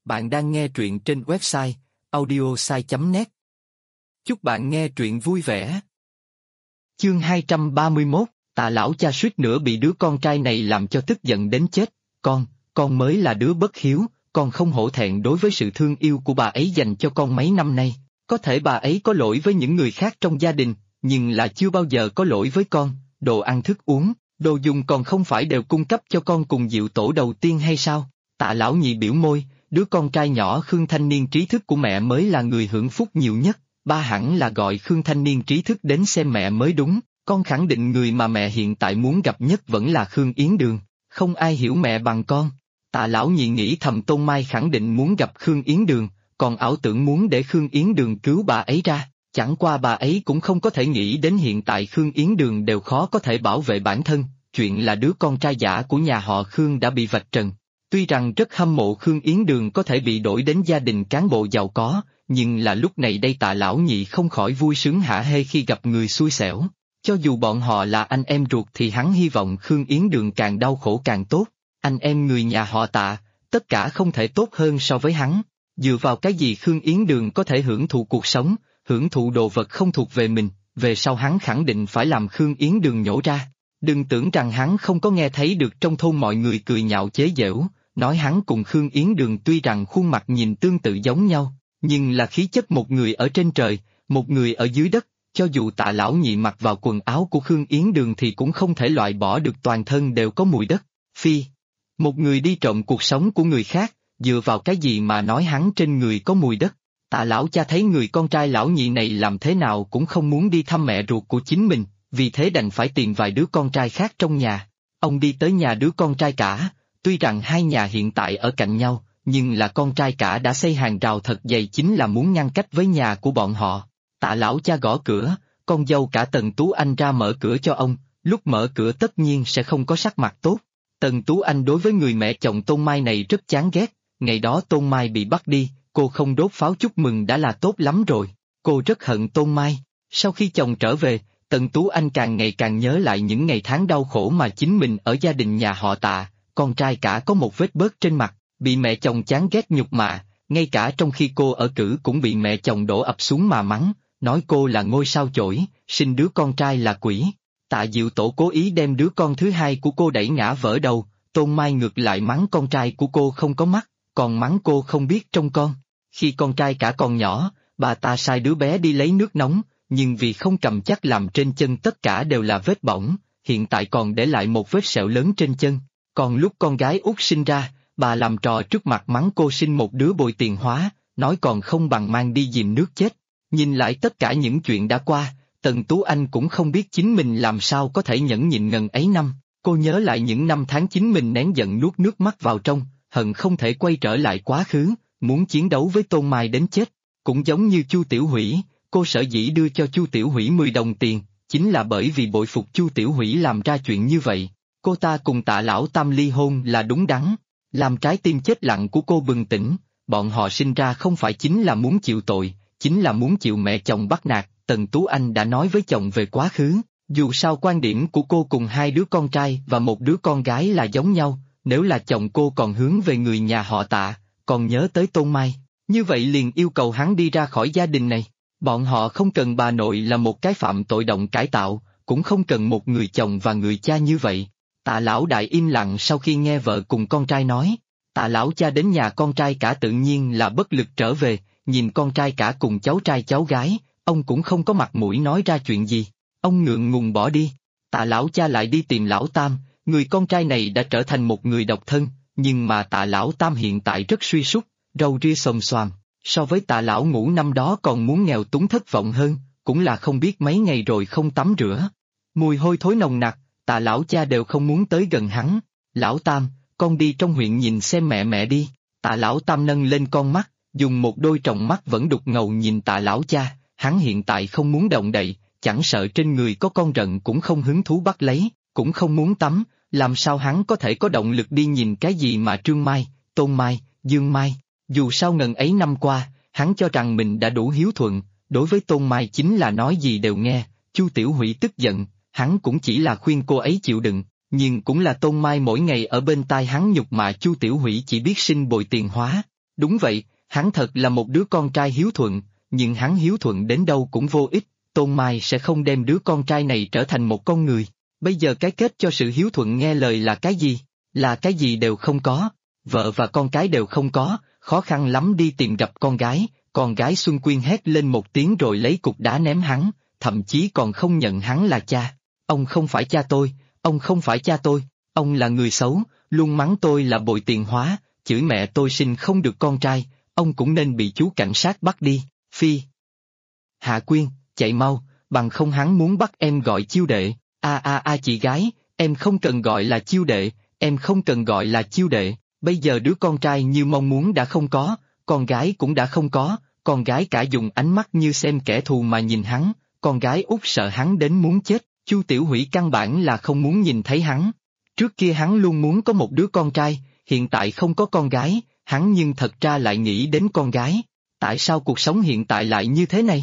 Bạn đang nghe truyện trên website audiosai.net. Chúc bạn nghe truyện vui vẻ. Chương 231, Tạ lão cha suýt nữa bị đứa con trai này làm cho tức giận đến chết. Con mới là đứa bất hiếu, con không hổ thẹn đối với sự thương yêu của bà ấy dành cho con mấy năm nay. Có thể bà ấy có lỗi với những người khác trong gia đình, nhưng là chưa bao giờ có lỗi với con. Đồ ăn thức uống, đồ dùng còn không phải đều cung cấp cho con cùng Diệu Tổ đầu tiên hay sao? Tạ lão nhị biểu môi, đứa con trai nhỏ Khương thanh niên trí thức của mẹ mới là người hưởng phúc nhiều nhất. Ba hẳn là gọi Khương thanh niên trí thức đến xem mẹ mới đúng. Con khẳng định người mà mẹ hiện tại muốn gặp nhất vẫn là Khương Yến Đường. Không ai hiểu mẹ bằng con. Tạ lão nhị nghĩ thầm Tôn Mai khẳng định muốn gặp Khương Yến Đường, còn ảo tưởng muốn để Khương Yến Đường cứu bà ấy ra. Chẳng qua bà ấy cũng không có thể nghĩ đến hiện tại Khương Yến Đường đều khó có thể bảo vệ bản thân. Chuyện là đứa con trai giả của nhà họ Khương đã bị vạch trần. Tuy rằng rất hâm mộ Khương Yến Đường có thể bị đổi đến gia đình cán bộ giàu có, nhưng là lúc này đây Tạ lão nhị không khỏi vui sướng hả hê khi gặp người xui xẻo. Cho dù bọn họ là anh em ruột thì hắn hy vọng Khương Yến Đường càng đau khổ càng tốt. Anh em người nhà họ Tạ, tất cả không thể tốt hơn so với hắn. Dựa vào cái gì Khương Yến Đường có thể hưởng thụ cuộc sống, hưởng thụ đồ vật không thuộc về mình, về sau hắn khẳng định phải làm Khương Yến Đường nhổ ra. Đừng tưởng rằng hắn không có nghe thấy được trong thôn mọi người cười nhạo chế giễu, nói hắn cùng Khương Yến Đường tuy rằng khuôn mặt nhìn tương tự giống nhau, nhưng là khí chất một người ở trên trời, một người ở dưới đất. Cho dù Tạ lão nhị mặc vào quần áo của Khương Yến Đường thì cũng không thể loại bỏ được toàn thân đều có mùi đất. Phi, một người đi trộm cuộc sống của người khác, dựa vào cái gì mà nói hắn trên người có mùi đất? Tạ lão cha thấy người con trai lão nhị này làm thế nào cũng không muốn đi thăm mẹ ruột của chính mình, vì thế đành phải tìm vài đứa con trai khác trong nhà. Ông đi tới nhà đứa con trai cả, tuy rằng hai nhà hiện tại ở cạnh nhau, nhưng là con trai cả đã xây hàng rào thật dày chính là muốn ngăn cách với nhà của bọn họ. Tạ lão cha gõ cửa, con dâu cả Tần Tú Anh ra mở cửa cho ông, lúc mở cửa tất nhiên sẽ không có sắc mặt tốt. Tần Tú Anh đối với người mẹ chồng Tôn Mai này rất chán ghét, ngày đó Tôn Mai bị bắt đi, cô không đốt pháo chúc mừng đã là tốt lắm rồi, cô rất hận Tôn Mai. Sau khi chồng trở về, Tần Tú Anh càng ngày càng nhớ lại những ngày tháng đau khổ mà chính mình ở gia đình nhà họ Tạ, con trai cả có một vết bớt trên mặt, bị mẹ chồng chán ghét nhục mạ, ngay cả trong khi cô ở cử cũng bị mẹ chồng đổ ập xuống mà mắng, nói cô là ngôi sao chổi, sinh đứa con trai là quỷ. Tạ Diệu Tổ cố ý đem đứa con thứ hai của cô đẩy ngã vỡ đầu, Tôn Mai ngược lại mắng con trai của cô không có mắt, còn mắng cô không biết trông con. Khi con trai cả còn nhỏ, bà ta sai đứa bé đi lấy nước nóng, nhưng vì không cầm chắc làm trên chân tất cả đều là vết bỏng, hiện tại còn để lại một vết sẹo lớn trên chân. Còn lúc con gái út sinh ra, bà làm trò trước mặt mắng cô sinh một đứa bội tiền hóa, nói còn không bằng mang đi dìm nước chết. Nhìn lại tất cả những chuyện đã qua, Tần Tú Anh cũng không biết chính mình làm sao có thể nhẫn nhịn ngần ấy năm. Cô nhớ lại những năm tháng chính mình nén giận nuốt nước mắt vào trong, hận không thể quay trở lại quá khứ, muốn chiến đấu với Tôn Mai đến chết. Cũng giống như Chu Tiểu Hủy, cô sở dĩ đưa cho Chu Tiểu Hủy 10 đồng tiền, chính là bởi vì bội phục Chu Tiểu Hủy làm ra chuyện như vậy. Cô ta cùng Tạ lão tam ly hôn là đúng đắn, làm trái tim chết lặng của cô bừng tỉnh, bọn họ sinh ra không phải chính là muốn chịu tội, chính là muốn chịu mẹ chồng bắt nạt. Tần Tú Anh đã nói với chồng về quá khứ, dù sao quan điểm của cô cùng hai đứa con trai và một đứa con gái là giống nhau, nếu là chồng cô còn hướng về người nhà họ Tạ, còn nhớ tới Tôn Mai, như vậy liền yêu cầu hắn đi ra khỏi gia đình này. Bọn họ không cần bà nội là một cái phạm tội động cải tạo, cũng không cần một người chồng và người cha như vậy. Tạ lão đại im lặng sau khi nghe vợ cùng con trai nói. Tạ lão cha đến nhà con trai cả tự nhiên là bất lực trở về, nhìn con trai cả cùng cháu trai cháu gái, ông cũng không có mặt mũi nói ra chuyện gì. Ông ngượng ngùng bỏ đi. Tạ lão cha lại đi tìm lão tam, người con trai này đã trở thành một người độc thân, nhưng mà Tạ lão tam hiện tại rất suy sút, râu ria xồm xoàm, so với Tạ lão ngũ năm đó còn muốn nghèo túng thất vọng hơn, cũng là không biết mấy ngày rồi không tắm rửa. Mùi hôi thối nồng nặc, Tạ lão cha đều không muốn tới gần hắn. Lão tam, con đi trong huyện nhìn xem mẹ đi. Tạ lão tam nâng lên con mắt, dùng một đôi tròng mắt vẫn đục ngầu nhìn Tạ lão cha, hắn hiện tại không muốn động đậy, chẳng sợ trên người có con rận cũng không hứng thú bắt lấy, cũng không muốn tắm, làm sao hắn có thể có động lực đi nhìn cái gì mà Trương Mai, Tôn Mai, Dương Mai. Dù sao ngần ấy năm qua, hắn cho rằng mình đã đủ hiếu thuận, đối với Tôn Mai chính là nói gì đều nghe. Chu Tiểu Hủy tức giận, hắn cũng chỉ là khuyên cô ấy chịu đựng, nhưng cũng là Tôn Mai mỗi ngày ở bên tai hắn nhục mạ Chu Tiểu Hủy chỉ biết sinh bội tiền hóa. Đúng vậy, hắn thật là một đứa con trai hiếu thuận, nhưng hắn hiếu thuận đến đâu cũng vô ích, Tôn Mai sẽ không đem đứa con trai này trở thành một con người. Bây giờ cái kết cho sự hiếu thuận nghe lời là cái gì? Là cái gì đều không có, vợ và con cái đều không có, khó khăn lắm đi tìm gặp con gái Xuân Quyên hét lên một tiếng rồi lấy cục đá ném hắn, thậm chí còn không nhận hắn là cha. Ông không phải cha tôi, ông không phải cha tôi, ông là người xấu, luôn mắng tôi là bội tiền hóa, chửi mẹ tôi sinh không được con trai, ông cũng nên bị chú cảnh sát bắt đi, phi. Hạ Quyên, chạy mau, bằng không hắn muốn bắt em gọi chiêu đệ, chị gái, em không cần gọi là chiêu đệ, em không cần gọi là chiêu đệ, bây giờ đứa con trai như mong muốn đã không có, con gái cũng đã không có, con gái cả dùng ánh mắt như xem kẻ thù mà nhìn hắn, con gái út sợ hắn đến muốn chết, Chu Tiểu Hủy căn bản là không muốn nhìn thấy hắn. Trước kia hắn luôn muốn có một đứa con trai, hiện tại không có con gái, hắn nhưng thật ra lại nghĩ đến con gái. Tại sao cuộc sống hiện tại lại như thế này?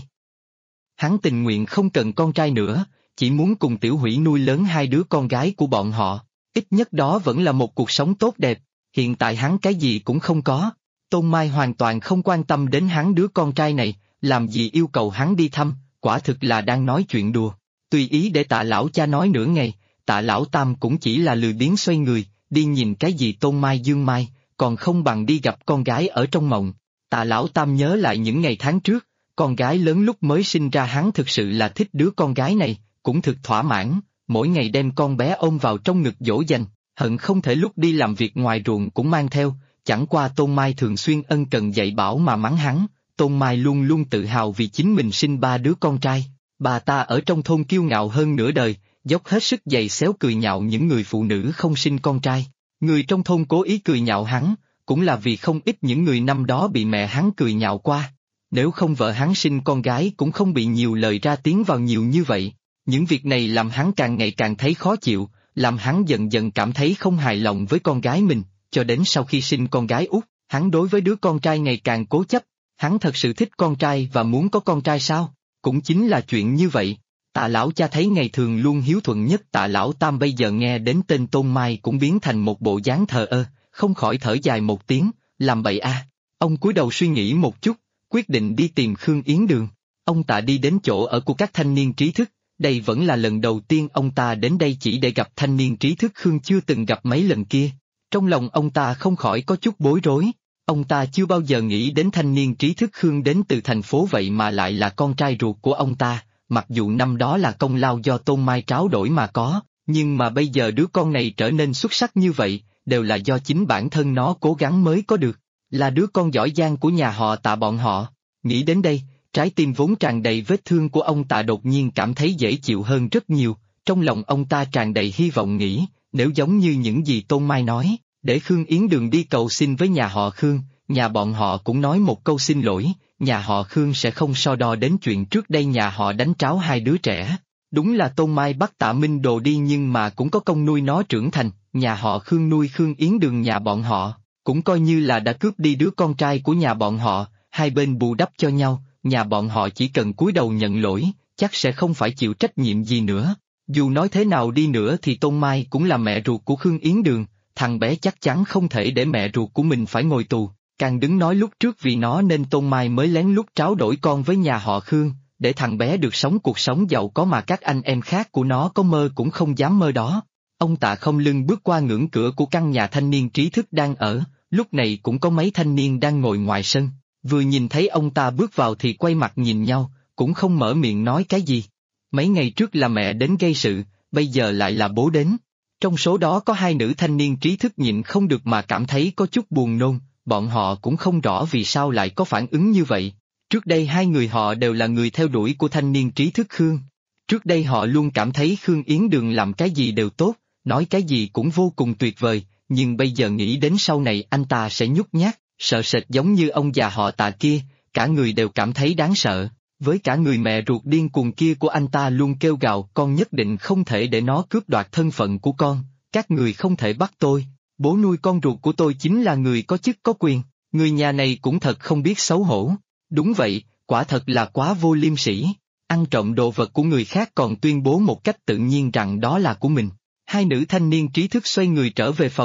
Hắn tình nguyện không cần con trai nữa, chỉ muốn cùng Tiểu Hủy nuôi lớn hai đứa con gái của bọn họ, ít nhất đó vẫn là một cuộc sống tốt đẹp, hiện tại hắn cái gì cũng không có. Tôn Mai hoàn toàn không quan tâm đến hắn đứa con trai này, làm gì yêu cầu hắn đi thăm, quả thực là đang nói chuyện đùa. Tùy ý để Tạ lão cha nói nửa ngày, Tạ lão tam cũng chỉ là lười biếng xoay người, đi nhìn cái gì Tôn Mai Dương Mai, còn không bằng đi gặp con gái ở trong mộng. Tạ lão tam nhớ lại những ngày tháng trước, con gái lớn lúc mới sinh ra hắn thực sự là thích đứa con gái này, cũng thực thỏa mãn, mỗi ngày đem con bé ôm vào trong ngực dỗ dành, hận không thể lúc đi làm việc ngoài ruộng cũng mang theo, chẳng qua Tôn Mai thường xuyên ân cần dạy bảo mà mắng hắn, Tôn Mai luôn luôn tự hào vì chính mình sinh ba đứa con trai, bà ta ở trong thôn kiêu ngạo hơn nửa đời, dốc hết sức giày xéo cười nhạo những người phụ nữ không sinh con trai, người trong thôn cố ý cười nhạo hắn, cũng là vì không ít những người năm đó bị mẹ hắn cười nhạo qua. Nếu không vợ hắn sinh con gái cũng không bị nhiều lời ra tiếng vào nhiều như vậy. Những việc này làm hắn càng ngày càng thấy khó chịu, làm hắn dần dần cảm thấy không hài lòng với con gái mình, cho đến sau khi sinh con gái út, hắn đối với đứa con trai ngày càng cố chấp. Hắn thật sự thích con trai và muốn có con trai sao? Cũng chính là chuyện như vậy. Tạ lão cha thấy ngày thường luôn hiếu thuận nhất Tạ lão tam bây giờ nghe đến tên Tôn Mai cũng biến thành một bộ dáng thờ ơ, không khỏi thở dài một tiếng, làm bậy a. Ông cúi đầu suy nghĩ một chút, quyết định đi tìm Khương Yến Đường. Ông ta đi đến chỗ ở của các thanh niên trí thức, đây vẫn là lần đầu tiên ông ta đến đây chỉ để gặp thanh niên trí thức Khương chưa từng gặp mấy lần kia. Trong lòng ông ta không khỏi có chút bối rối, ông ta chưa bao giờ nghĩ đến thanh niên trí thức Khương đến từ thành phố vậy mà lại là con trai ruột của ông ta, mặc dù năm đó là công lao do Tôn Mai tráo đổi mà có, nhưng mà bây giờ đứa con này trở nên xuất sắc như vậy, đều là do chính bản thân nó cố gắng mới có được. Là đứa con giỏi giang của nhà họ Tạ bọn họ. Nghĩ đến đây, trái tim vốn tràn đầy vết thương của ông Tạ đột nhiên cảm thấy dễ chịu hơn rất nhiều, trong lòng ông ta tràn đầy hy vọng nghĩ, nếu giống như những gì Tôn Mai nói, để Khương Yến Đường đi cầu xin với nhà họ Khương, nhà bọn họ cũng nói một câu xin lỗi, nhà họ Khương sẽ không so đo đến chuyện trước đây nhà họ đánh tráo hai đứa trẻ. Đúng là Tôn Mai bắt Tạ Minh Đồ đi nhưng mà cũng có công nuôi nó trưởng thành, nhà họ Khương nuôi Khương Yến Đường nhà bọn họ. Cũng coi như là đã cướp đi đứa con trai của nhà bọn họ, hai bên bù đắp cho nhau, nhà bọn họ chỉ cần cúi đầu nhận lỗi, chắc sẽ không phải chịu trách nhiệm gì nữa. Dù nói thế nào đi nữa thì Tôn Mai cũng là mẹ ruột của Khương Yến Đường, thằng bé chắc chắn không thể để mẹ ruột của mình phải ngồi tù, càng đứng nói lúc trước vì nó nên Tôn Mai mới lén lút tráo đổi con với nhà họ Khương, để thằng bé được sống cuộc sống giàu có mà các anh em khác của nó có mơ cũng không dám mơ đó. Ông Tạ không lưng bước qua ngưỡng cửa của căn nhà thanh niên trí thức đang ở. Lúc này cũng có mấy thanh niên đang ngồi ngoài sân, vừa nhìn thấy ông ta bước vào thì quay mặt nhìn nhau, cũng không mở miệng nói cái gì. Mấy ngày trước là mẹ đến gây sự, bây giờ lại là bố đến. Trong số đó có hai nữ thanh niên trí thức nhịn không được mà cảm thấy có chút buồn nôn, bọn họ cũng không rõ vì sao lại có phản ứng như vậy. Trước đây hai người họ đều là người theo đuổi của thanh niên trí thức Khương. Trước đây họ luôn cảm thấy Khương Yến Đường làm cái gì đều tốt, nói cái gì cũng vô cùng tuyệt vời. Nhưng bây giờ nghĩ đến sau này anh ta sẽ nhút nhát, sợ sệt giống như ông già họ Tạ kia, cả người đều cảm thấy đáng sợ. Với cả người mẹ ruột điên cuồng kia của anh ta luôn kêu gào con nhất định không thể để nó cướp đoạt thân phận của con, các người không thể bắt tôi, bố nuôi con ruột của tôi chính là người có chức có quyền, người nhà này cũng thật không biết xấu hổ. Đúng vậy, quả thật là quá vô liêm sỉ, ăn trộm đồ vật của người khác còn tuyên bố một cách tự nhiên rằng đó là của mình. Hai nữ thanh niên trí thức xoay người trở về phòng,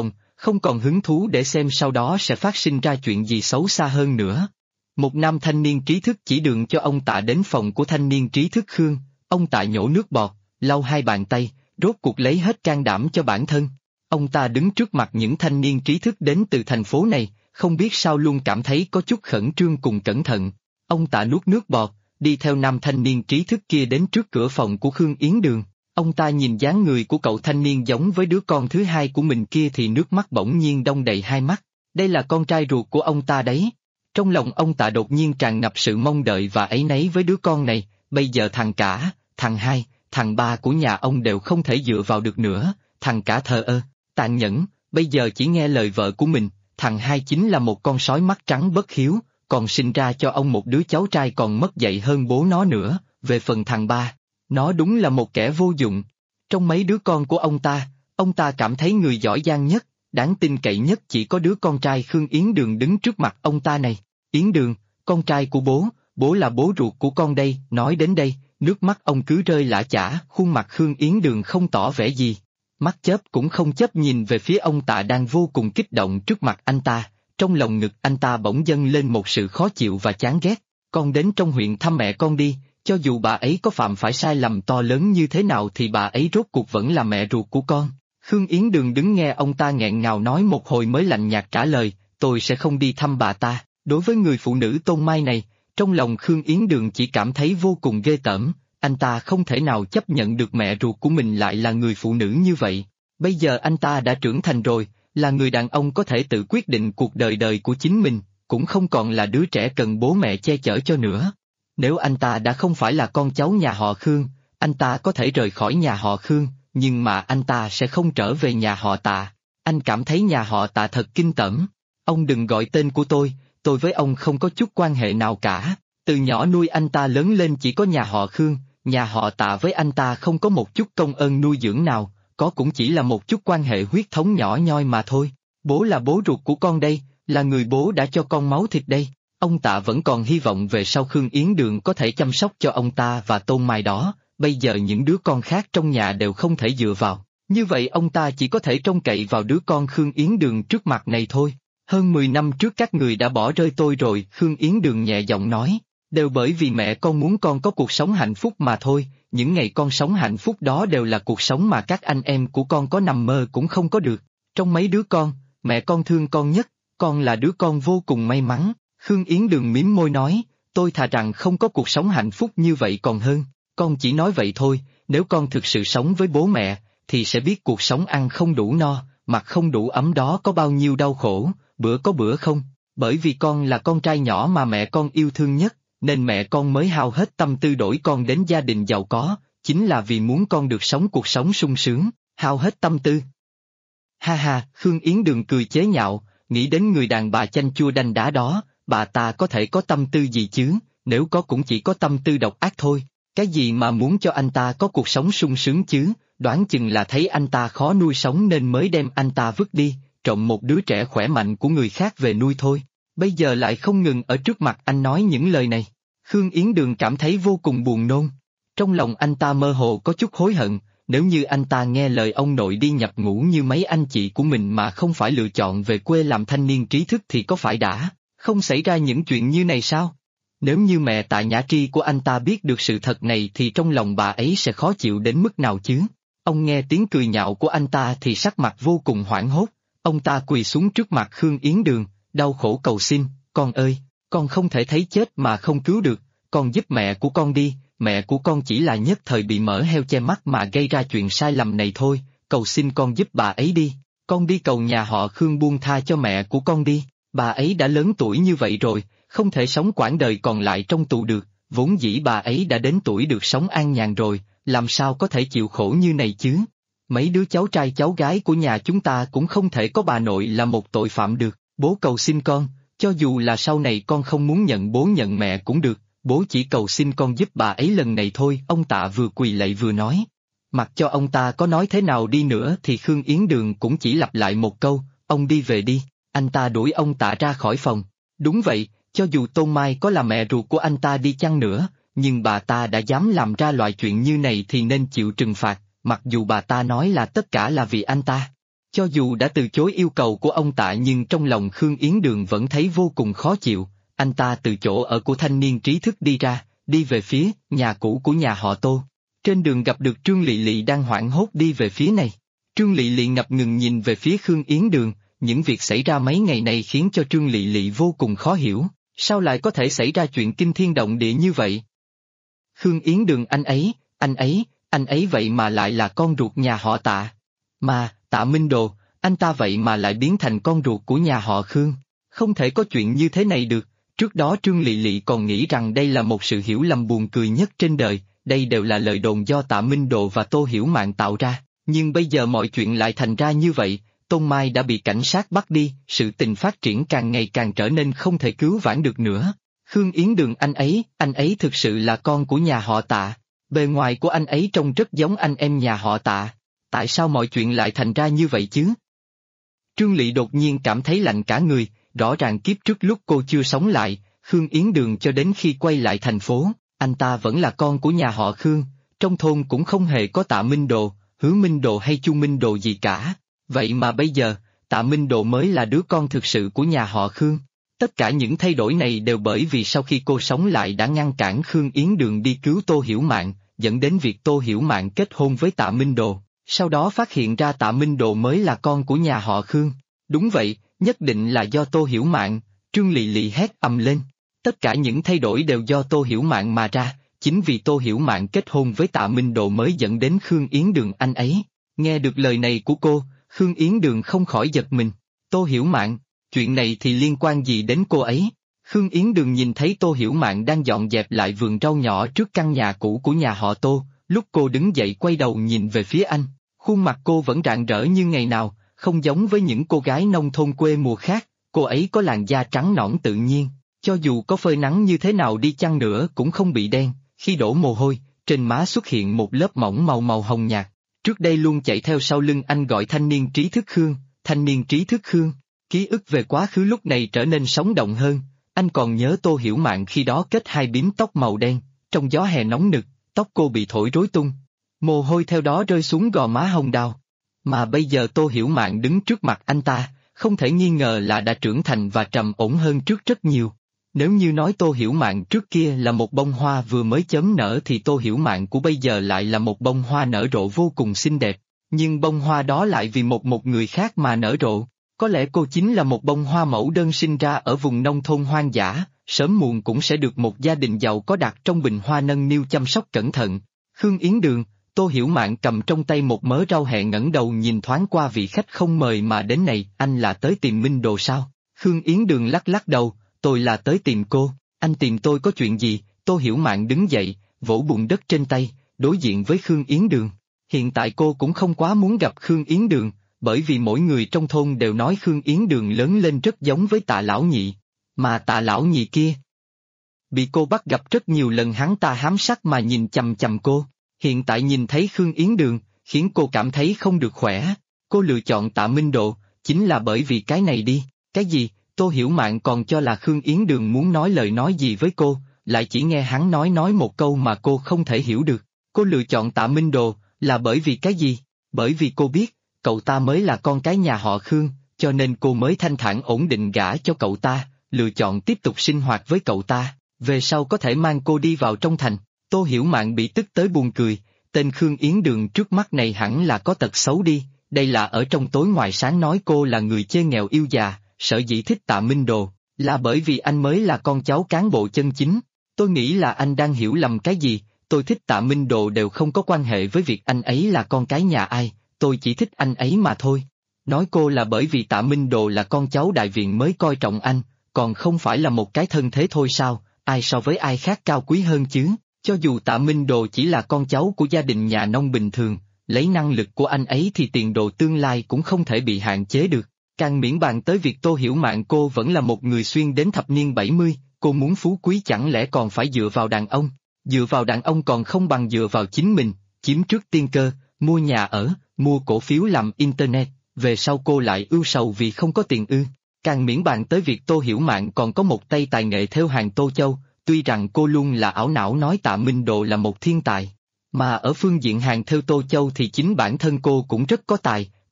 không còn hứng thú để xem sau đó sẽ phát sinh ra chuyện gì xấu xa hơn nữa. Một nam thanh niên trí thức chỉ đường cho ông Tạ đến phòng của thanh niên trí thức Khương, ông Tạ nhổ nước bọt, lau hai bàn tay, rốt cuộc lấy hết can đảm cho bản thân. Ông ta đứng trước mặt những thanh niên trí thức đến từ thành phố này, không biết sao luôn cảm thấy có chút khẩn trương cùng cẩn thận. Ông Tạ nuốt nước bọt, đi theo nam thanh niên trí thức kia đến trước cửa phòng của Khương Yến Đường. Ông ta nhìn dáng người của cậu thanh niên giống với đứa con thứ hai của mình kia thì nước mắt bỗng nhiên đong đầy hai mắt. Đây là con trai ruột của ông ta đấy. Trong lòng ông Tạ đột nhiên tràn ngập sự mong đợi và áy náy với đứa con này, bây giờ thằng cả, thằng hai, thằng ba của nhà ông đều không thể dựa vào được nữa, thằng cả thờ ơ, tàn nhẫn, bây giờ chỉ nghe lời vợ của mình, thằng hai chính là một con sói mắt trắng bất hiếu, còn sinh ra cho ông một đứa cháu trai còn mất dạy hơn bố nó nữa, về phần thằng ba, nó đúng là một kẻ vô dụng. Trong mấy đứa con của ông ta cảm thấy người giỏi giang nhất, đáng tin cậy nhất chỉ có đứa con trai Khương Yến Đường đứng trước mặt ông ta này. Yến Đường, con trai của bố là bố ruột của con đây, nói đến đây, nước mắt ông cứ rơi lã chã, khuôn mặt Khương Yến Đường không tỏ vẻ gì. Mắt chớp cũng không chớp nhìn về phía ông Tạ đang vô cùng kích động trước mặt anh ta, trong lòng ngực anh ta bỗng dâng lên một sự khó chịu và chán ghét. Con đến trong huyện thăm mẹ con đi, cho dù bà ấy có phạm phải sai lầm to lớn như thế nào thì bà ấy rốt cuộc vẫn là mẹ ruột của con. Khương Yến Đường đứng nghe ông ta nghẹn ngào nói một hồi mới lạnh nhạt trả lời, tôi sẽ không đi thăm bà ta. Đối với người phụ nữ Tôn Mai này, trong lòng Khương Yến Đường chỉ cảm thấy vô cùng ghê tởm, anh ta không thể nào chấp nhận được mẹ ruột của mình lại là người phụ nữ như vậy. Bây giờ anh ta đã trưởng thành rồi, là người đàn ông có thể tự quyết định cuộc đời của chính mình, cũng không còn là đứa trẻ cần bố mẹ che chở cho nữa. Nếu anh ta đã không phải là con cháu nhà họ Khương, anh ta có thể rời khỏi nhà họ Khương, nhưng mà anh ta sẽ không trở về nhà họ Tạ. Anh cảm thấy nhà họ Tạ thật kinh tởm. Ông đừng gọi tên của tôi với ông không có chút quan hệ nào cả. Từ nhỏ nuôi anh ta lớn lên chỉ có nhà họ Khương, nhà họ Tạ với anh ta không có một chút công ơn nuôi dưỡng nào, có cũng chỉ là một chút quan hệ huyết thống nhỏ nhoi mà thôi. Bố là bố ruột của con đây, là người bố đã cho con máu thịt đây. Ông Tạ vẫn còn hy vọng về sau Khương Yến Đường có thể chăm sóc cho ông ta và Tôn Mai đó, bây giờ những đứa con khác trong nhà đều không thể dựa vào. Như vậy ông ta chỉ có thể trông cậy vào đứa con Khương Yến Đường trước mặt này thôi. Hơn 10 năm trước các người đã bỏ rơi tôi rồi, Khương Yến Đường nhẹ giọng nói, đều bởi vì mẹ con muốn con có cuộc sống hạnh phúc mà thôi, những ngày con sống hạnh phúc đó đều là cuộc sống mà các anh em của con có nằm mơ cũng không có được. Trong mấy đứa con, mẹ con thương con nhất, con là đứa con vô cùng may mắn. Khương Yến Đường mím môi nói, tôi thà rằng không có cuộc sống hạnh phúc như vậy còn hơn, con chỉ nói vậy thôi, nếu con thực sự sống với bố mẹ, thì sẽ biết cuộc sống ăn không đủ no, mặc không đủ ấm đó có bao nhiêu đau khổ, bữa có bữa không, bởi vì con là con trai nhỏ mà mẹ con yêu thương nhất, nên mẹ con mới hao hết tâm tư đổi con đến gia đình giàu có, chính là vì muốn con được sống cuộc sống sung sướng, hao hết tâm tư. Ha ha, Khương Yến Đường cười chế nhạo, nghĩ đến người đàn bà chanh chua đanh đá đó, bà ta có thể có tâm tư gì chứ, nếu có cũng chỉ có tâm tư độc ác thôi, cái gì mà muốn cho anh ta có cuộc sống sung sướng chứ, đoán chừng là thấy anh ta khó nuôi sống nên mới đem anh ta vứt đi, trộm một đứa trẻ khỏe mạnh của người khác về nuôi thôi, bây giờ lại không ngừng ở trước mặt anh nói những lời này. Khương Yến Đường cảm thấy vô cùng buồn nôn, trong lòng anh ta mơ hồ có chút hối hận, nếu như anh ta nghe lời ông nội đi nhập ngũ như mấy anh chị của mình mà không phải lựa chọn về quê làm thanh niên trí thức thì có phải đã không xảy ra những chuyện như này sao? Nếu như mẹ Tạ Nhã Tri của anh ta biết được sự thật này thì trong lòng bà ấy sẽ khó chịu đến mức nào chứ? Ông nghe tiếng cười nhạo của anh ta thì sắc mặt vô cùng hoảng hốt, ông ta quỳ xuống trước mặt Khương Yến Đường, đau khổ cầu xin, con ơi, con không thể thấy chết mà không cứu được, con giúp mẹ của con đi, mẹ của con chỉ là nhất thời bị mỡ heo che mắt mà gây ra chuyện sai lầm này thôi, cầu xin con giúp bà ấy đi, con đi cầu nhà họ Khương buông tha cho mẹ của con đi, bà ấy đã lớn tuổi như vậy rồi, không thể sống quãng đời còn lại trong tù được, vốn dĩ bà ấy đã đến tuổi được sống an nhàn rồi, làm sao có thể chịu khổ như này chứ? Mấy đứa cháu trai cháu gái của nhà chúng ta cũng không thể có bà nội là một tội phạm được, bố cầu xin con, cho dù là sau này con không muốn nhận bố nhận mẹ cũng được, bố chỉ cầu xin con giúp bà ấy lần này thôi. Ông Tạ vừa quỳ lạy vừa nói. Mặc cho ông ta có nói thế nào đi nữa thì Khương Yến Đường cũng chỉ lặp lại một câu, ông đi về đi, anh ta đuổi ông Tạ ra khỏi phòng. Đúng vậy, cho dù Tôn Mai có là mẹ ruột của anh ta đi chăng nữa, nhưng bà ta đã dám làm ra loại chuyện như này thì nên chịu trừng phạt, mặc dù bà ta nói là tất cả là vì anh ta. Cho dù đã từ chối yêu cầu của ông Tạ nhưng trong lòng Khương Yến Đường vẫn thấy vô cùng khó chịu, anh ta từ chỗ ở của thanh niên trí thức đi ra, đi về phía nhà cũ của nhà họ Tô. Trên đường gặp được Trương Lị Lị đang hoảng hốt đi về phía này. Trương Lị Lị ngập ngừng nhìn về phía Khương Yến Đường, những việc xảy ra mấy ngày này khiến cho Trương Lị Lị vô cùng khó hiểu, sao lại có thể xảy ra chuyện kinh thiên động địa như vậy? Khương Yến Đường anh ấy vậy mà lại là con ruột nhà họ Tạ. Mà, Tạ Minh Đồ, anh ta vậy mà lại biến thành con ruột của nhà họ Khương. Không thể có chuyện như thế này được, trước đó Trương Lị Lị còn nghĩ rằng đây là một sự hiểu lầm buồn cười nhất trên đời, đây đều là lời đồn do Tạ Minh Đồ và Tô Hiểu Mạn tạo ra, nhưng bây giờ mọi chuyện lại thành ra như vậy, Tôn Mai đã bị cảnh sát bắt đi, sự tình phát triển càng ngày càng trở nên không thể cứu vãn được nữa. Khương Yến Đường anh ấy thực sự là con của nhà họ Tạ, bề ngoài của anh ấy trông rất giống anh em nhà họ Tạ, tại sao mọi chuyện lại thành ra như vậy chứ? Trương Lị đột nhiên cảm thấy lạnh cả người, rõ ràng kiếp trước lúc cô chưa sống lại, Khương Yến Đường cho đến khi quay lại thành phố, anh ta vẫn là con của nhà họ Khương, trong thôn cũng không hề có Tạ Minh Đồ, Hứa Minh Đồ hay Chu Minh Đồ gì cả, vậy mà bây giờ, Tạ Minh Đồ mới là đứa con thực sự của nhà họ Khương. Tất cả những thay đổi này đều bởi vì sau khi cô sống lại đã ngăn cản Khương Yến Đường đi cứu Tô Hiểu Mạn, dẫn đến việc Tô Hiểu Mạn kết hôn với Tạ Minh Đồ, sau đó phát hiện ra Tạ Minh Đồ mới là con của nhà họ Khương. Đúng vậy, nhất định là do Tô Hiểu Mạn, Trương Lị Lị hét ầm lên. Tất cả những thay đổi đều do Tô Hiểu Mạn mà ra, chính vì Tô Hiểu Mạn kết hôn với Tạ Minh Đồ mới dẫn đến Khương Yến Đường anh ấy. Nghe được lời này của cô, Khương Yến Đường không khỏi giật mình. Tô Hiểu Mạn, chuyện này thì liên quan gì đến cô ấy? Khương Yến Đường nhìn thấy Tô Hiểu Mạn đang dọn dẹp lại vườn rau nhỏ trước căn nhà cũ của nhà họ Tô, lúc cô đứng dậy quay đầu nhìn về phía anh, khuôn mặt cô vẫn rạng rỡ như ngày nào, không giống với những cô gái nông thôn quê mùa khác, cô ấy có làn da trắng nõn tự nhiên, cho dù có phơi nắng như thế nào đi chăng nữa cũng không bị đen, khi đổ mồ hôi, trên má xuất hiện một lớp mỏng màu hồng nhạt. Trước đây luôn chạy theo sau lưng anh gọi thanh niên trí thức Khương, thanh niên trí thức Khương. Ký ức về quá khứ lúc này trở nên sống động hơn, anh còn nhớ Tô Hiểu Mạn khi đó kết hai bím tóc màu đen, trong gió hè nóng nực, tóc cô bị thổi rối tung, mồ hôi theo đó rơi xuống gò má hồng đào. Mà bây giờ Tô Hiểu Mạn đứng trước mặt anh ta, không thể nghi ngờ là đã trưởng thành và trầm ổn hơn trước rất nhiều. Nếu như nói Tô Hiểu Mạn trước kia là một bông hoa vừa mới chớm nở thì Tô Hiểu Mạn của bây giờ lại là một bông hoa nở rộ vô cùng xinh đẹp, nhưng bông hoa đó lại vì một người khác mà nở rộ. Có lẽ cô chính là một bông hoa mẫu đơn sinh ra ở vùng nông thôn hoang dã, sớm muộn cũng sẽ được một gia đình giàu có đặt trong bình hoa nâng niu chăm sóc cẩn thận. Khương Yến Đường, Tô Hiểu Mạn cầm trong tay một mớ rau hẹ ngẩng đầu nhìn thoáng qua vị khách không mời mà đến này, anh là tới tìm Minh Đồ sao? Khương Yến Đường lắc đầu, tôi là tới tìm cô, anh tìm tôi có chuyện gì? Tô Hiểu Mạn đứng dậy, vỗ bùn đất trên tay, đối diện với Khương Yến Đường. Hiện tại cô cũng không quá muốn gặp Khương Yến Đường, bởi vì mỗi người trong thôn đều nói Khương Yến Đường lớn lên rất giống với Tạ Lão Nhị, mà Tạ Lão Nhị kia bị cô bắt gặp rất nhiều lần, hắn ta hám sắc mà nhìn chằm chằm cô, hiện tại nhìn thấy Khương Yến Đường, khiến cô cảm thấy không được khỏe. Cô lựa chọn Tạ Minh Độ, chính là bởi vì cái này đi. Cái gì? Tô Hiểu Mạn còn cho là Khương Yến Đường muốn nói lời nói gì với cô, lại chỉ nghe hắn nói một câu mà cô không thể hiểu được. Cô lựa chọn Tạ Minh Đồ, là bởi vì cái gì? Bởi vì cô biết, cậu ta mới là con cái nhà họ Khương, cho nên cô mới thanh thản ổn định gả cho cậu ta, lựa chọn tiếp tục sinh hoạt với cậu ta, về sau có thể mang cô đi vào trong thành. Tô Hiểu Mạn bị tức tới buồn cười, tên Khương Yến Đường trước mắt này hẳn là có tật xấu đi, đây là ở trong tối ngoài sáng nói cô là người chê nghèo yêu già, sở dĩ thích Tạ Minh Đồ, là bởi vì anh mới là con cháu cán bộ chân chính. Tôi nghĩ là anh đang hiểu lầm cái gì, tôi thích Tạ Minh Đồ đều không có quan hệ với việc anh ấy là con cái nhà ai, tôi chỉ thích anh ấy mà thôi. Nói cô là bởi vì Tạ Minh Đồ là con cháu đại viện mới coi trọng anh, còn không phải là một cái thân thế thôi sao, ai so với ai khác cao quý hơn chứ, cho dù Tạ Minh Đồ chỉ là con cháu của gia đình nhà nông bình thường, lấy năng lực của anh ấy thì tiền đồ tương lai cũng không thể bị hạn chế được. Càng miễn bàn tới việc Tô Hiểu Mạn cô vẫn là một người xuyên đến thập niên 70, cô muốn phú quý chẳng lẽ còn phải dựa vào đàn ông, dựa vào đàn ông còn không bằng dựa vào chính mình, chiếm trước tiên cơ, mua nhà ở, mua cổ phiếu làm internet, về sau cô lại ưu sầu vì không có tiền ư. Càng miễn bàn tới việc Tô Hiểu Mạn còn có một tay tài nghệ thêu hàng Tô Châu, tuy rằng cô luôn là ảo não nói Tạ Minh Đồ là một thiên tài, mà ở phương diện hàng thêu Tô Châu thì chính bản thân cô cũng rất có tài,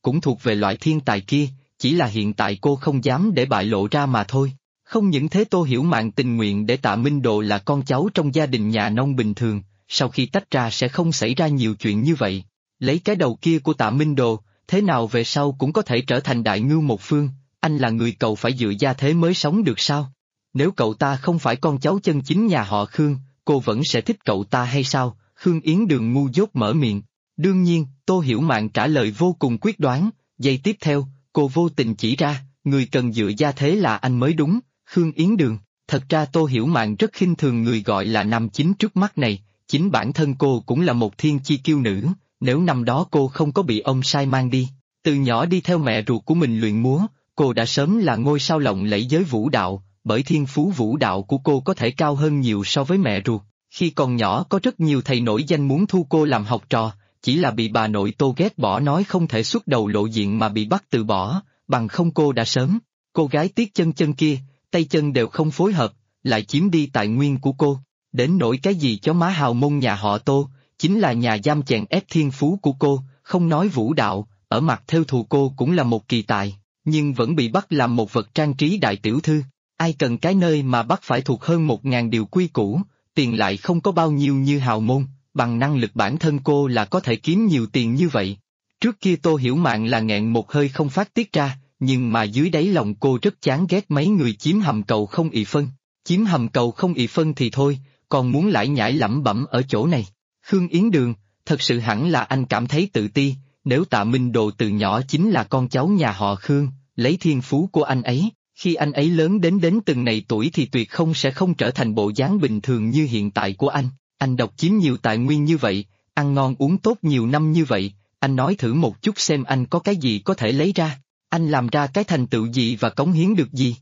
cũng thuộc về loại thiên tài kia, chỉ là hiện tại cô không dám để bại lộ ra mà thôi. Không những thế Tô Hiểu Mạn tình nguyện để Tạ Minh Đồ là con cháu trong gia đình nhà nông bình thường, sau khi tách ra sẽ không xảy ra nhiều chuyện như vậy. Lấy cái đầu kia của Tạ Minh Đồ, thế nào về sau cũng có thể trở thành đại ngưu một phương, anh là người cậu phải dựa gia thế mới sống được sao? Nếu cậu ta không phải con cháu chân chính nhà họ Khương, cô vẫn sẽ thích cậu ta hay sao? Khương Yến Đường ngu dốt mở miệng. Đương nhiên, Tô Hiểu Mạn trả lời vô cùng quyết đoán, giây tiếp theo, cô vô tình chỉ ra, người cần dựa gia thế là anh mới đúng, Khương Yến Đường. Thật ra Tô Hiểu Mạn rất khinh thường người gọi là nam chính trước mắt này, chính bản thân cô cũng là một thiên chi kiêu nữ, nếu năm đó cô không có bị ông sai mang đi, từ nhỏ đi theo mẹ ruột của mình luyện múa, cô đã sớm là ngôi sao lộng lẫy giới vũ đạo, bởi thiên phú vũ đạo của cô có thể cao hơn nhiều so với mẹ ruột. Khi còn nhỏ có rất nhiều thầy nổi danh muốn thu cô làm học trò, chỉ là bị bà nội Tô ghét bỏ nói không thể xuất đầu lộ diện mà bị bắt từ bỏ, bằng không cô đã sớm. Cô gái Tiết Chân Chân kia, tay chân đều không phối hợp, lại chiếm đi tài nguyên của cô. Đến nỗi cái gì chó má hào môn nhà họ Tô, chính là nhà giam chèn ép thiên phú của cô, không nói vũ đạo, ở mặt thêu thù cô cũng là một kỳ tài, nhưng vẫn bị bắt làm một vật trang trí đại tiểu thư. Ai cần cái nơi mà bắt phải thuộc hơn 1000 điều quy củ, tiền lại không có bao nhiêu như hào môn, bằng năng lực bản thân cô là có thể kiếm nhiều tiền như vậy. Trước kia Tô Hiểu Mạn là nghẹn một hơi không phát tiết ra, nhưng mà dưới đáy lòng cô rất chán ghét mấy người chiếm hầm cầu không ị phân. Chiếm hầm cầu không ị phân thì thôi, còn muốn lải nhải lẩm bẩm ở chỗ này. Khương Yến Đường, thật sự hẳn là anh cảm thấy tự ti, nếu Tạ Minh Đồ từ nhỏ chính là con cháu nhà họ Khương, lấy thiên phú của anh ấy, khi anh ấy lớn đến từng này tuổi thì tuyệt không sẽ không trở thành bộ dáng bình thường như hiện tại của anh độc chiếm nhiều tài nguyên như vậy, ăn ngon uống tốt nhiều năm như vậy, anh nói thử một chút xem anh có cái gì có thể lấy ra, anh làm ra cái thành tựu gì và cống hiến được gì.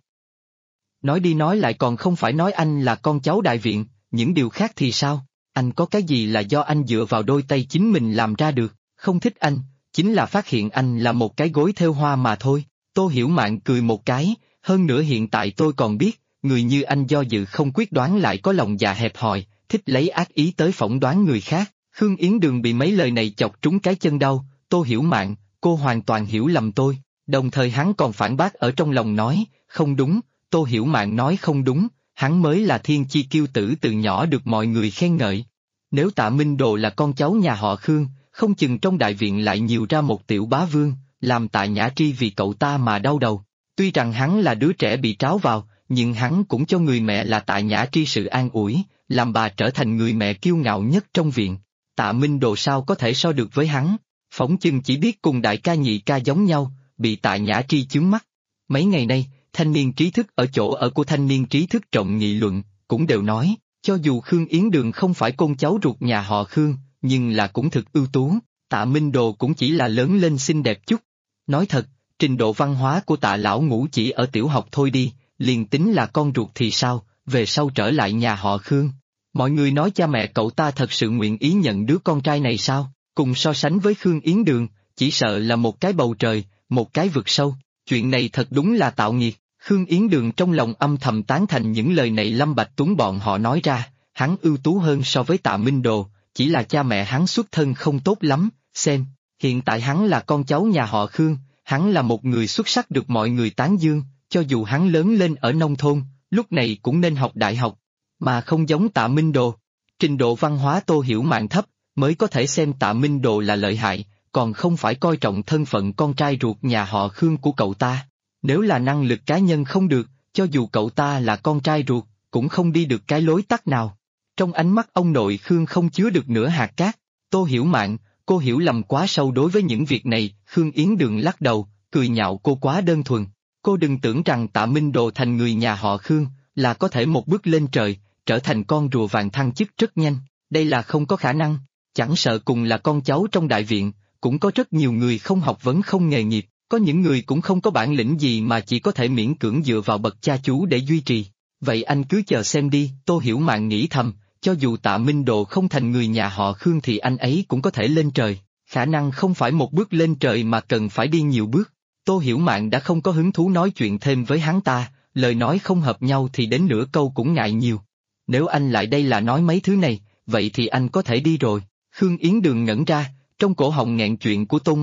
Nói đi nói lại còn không phải nói anh là con cháu đại viện, những điều khác thì sao, anh có cái gì là do anh dựa vào đôi tay chính mình làm ra được, không thích anh, chính là phát hiện anh là một cái gối thêu hoa mà thôi. Tô Hiểu Mạn cười một cái, hơn nữa hiện tại tôi còn biết, người như anh do dự không quyết đoán lại có lòng dạ hẹp hòi, thích lấy ác ý tới phỏng đoán người khác. Khương Yến Đường bị mấy lời này chọc trúng cái chân đau, Tô Hiểu Mạn, cô hoàn toàn hiểu lầm tôi, đồng thời hắn còn phản bác ở trong lòng nói, không đúng, Tô Hiểu Mạn nói không đúng, hắn mới là thiên chi kiêu tử từ nhỏ được mọi người khen ngợi. Nếu Tạ Minh Đồ là con cháu nhà họ Khương, không chừng trong đại viện lại nhiều ra một tiểu bá vương, làm Tạ Nhã Tri vì cậu ta mà đau đầu. Tuy rằng hắn là đứa trẻ bị tráo vào, nhưng hắn cũng cho người mẹ là Tạ Nhã Tri sự an ủi, làm bà trở thành người mẹ kiêu ngạo nhất trong viện. Tạ Minh Đồ sao có thể so được với hắn, phỏng chừng chỉ biết cùng đại ca nhị ca giống nhau, bị Tạ Nhã Tri chướng mắt. Mấy ngày nay, thanh niên trí thức ở chỗ ở của thanh niên trí thức trọng nghị luận, cũng đều nói, cho dù Khương Yến Đường không phải con cháu ruột nhà họ Khương, nhưng là cũng thực ưu tú, Tạ Minh Đồ cũng chỉ là lớn lên xinh đẹp chút. Nói thật, trình độ văn hóa của Tạ lão ngũ chỉ ở tiểu học thôi đi, liền tính là con ruột thì sao, về sau trở lại nhà họ Khương. Mọi người nói cha mẹ cậu ta thật sự nguyện ý nhận đứa con trai này sao, cùng so sánh với Khương Yến Đường, chỉ sợ là một cái bầu trời, một cái vực sâu, chuyện này thật đúng là tạo nghiệt. Khương Yến Đường trong lòng âm thầm tán thành những lời này Lâm Bạch Tuấn bọn họ nói ra, hắn ưu tú hơn so với Tạ Minh Đồ, chỉ là cha mẹ hắn xuất thân không tốt lắm, xem, hiện tại hắn là con cháu nhà họ Khương, hắn là một người xuất sắc được mọi người tán dương, cho dù hắn lớn lên ở nông thôn, lúc này cũng nên học đại học, mà không giống Tạ Minh Đồ. Trình độ văn hóa Tô Hiểu Mạn thấp, mới có thể xem Tạ Minh Đồ là lợi hại, còn không phải coi trọng thân phận con trai ruột nhà họ Khương của cậu ta. Nếu là năng lực cá nhân không được, cho dù cậu ta là con trai ruột, cũng không đi được cái lối tắt nào. Trong ánh mắt ông nội Khương không chứa được nửa hạt cát. Tô Hiểu Mạn, cô hiểu lầm quá sâu đối với những việc này. Khương Yến Đường lắc đầu, cười nhạo cô quá đơn thuần. Cô đừng tưởng rằng Tạ Minh Đồ thành người nhà họ Khương, là có thể một bước lên trời, trở thành con rùa vàng thăng chức rất nhanh, đây là không có khả năng. Chẳng sợ cùng là con cháu trong đại viện, cũng có rất nhiều người không học vấn không nghề nghiệp. Có những người cũng không có bản lĩnh gì mà chỉ có thể miễn cưỡng dựa vào bậc cha chú để duy trì. Vậy anh cứ chờ xem đi, Tô Hiểu Mạn nghĩ thầm, cho dù Tạ Minh Đồ không thành người nhà họ Khương thì anh ấy cũng có thể lên trời, khả năng không phải một bước lên trời mà cần phải đi nhiều bước. Tô Hiểu Mạn đã không có hứng thú nói chuyện thêm với hắn ta, lời nói không hợp nhau thì đến nửa câu cũng ngại nhiều. Nếu anh lại đây là nói mấy thứ này, vậy thì anh có thể đi rồi. Khương Yến Đường ngẩn ra, trong cổ họng nghẹn chuyện của Tôn Mai,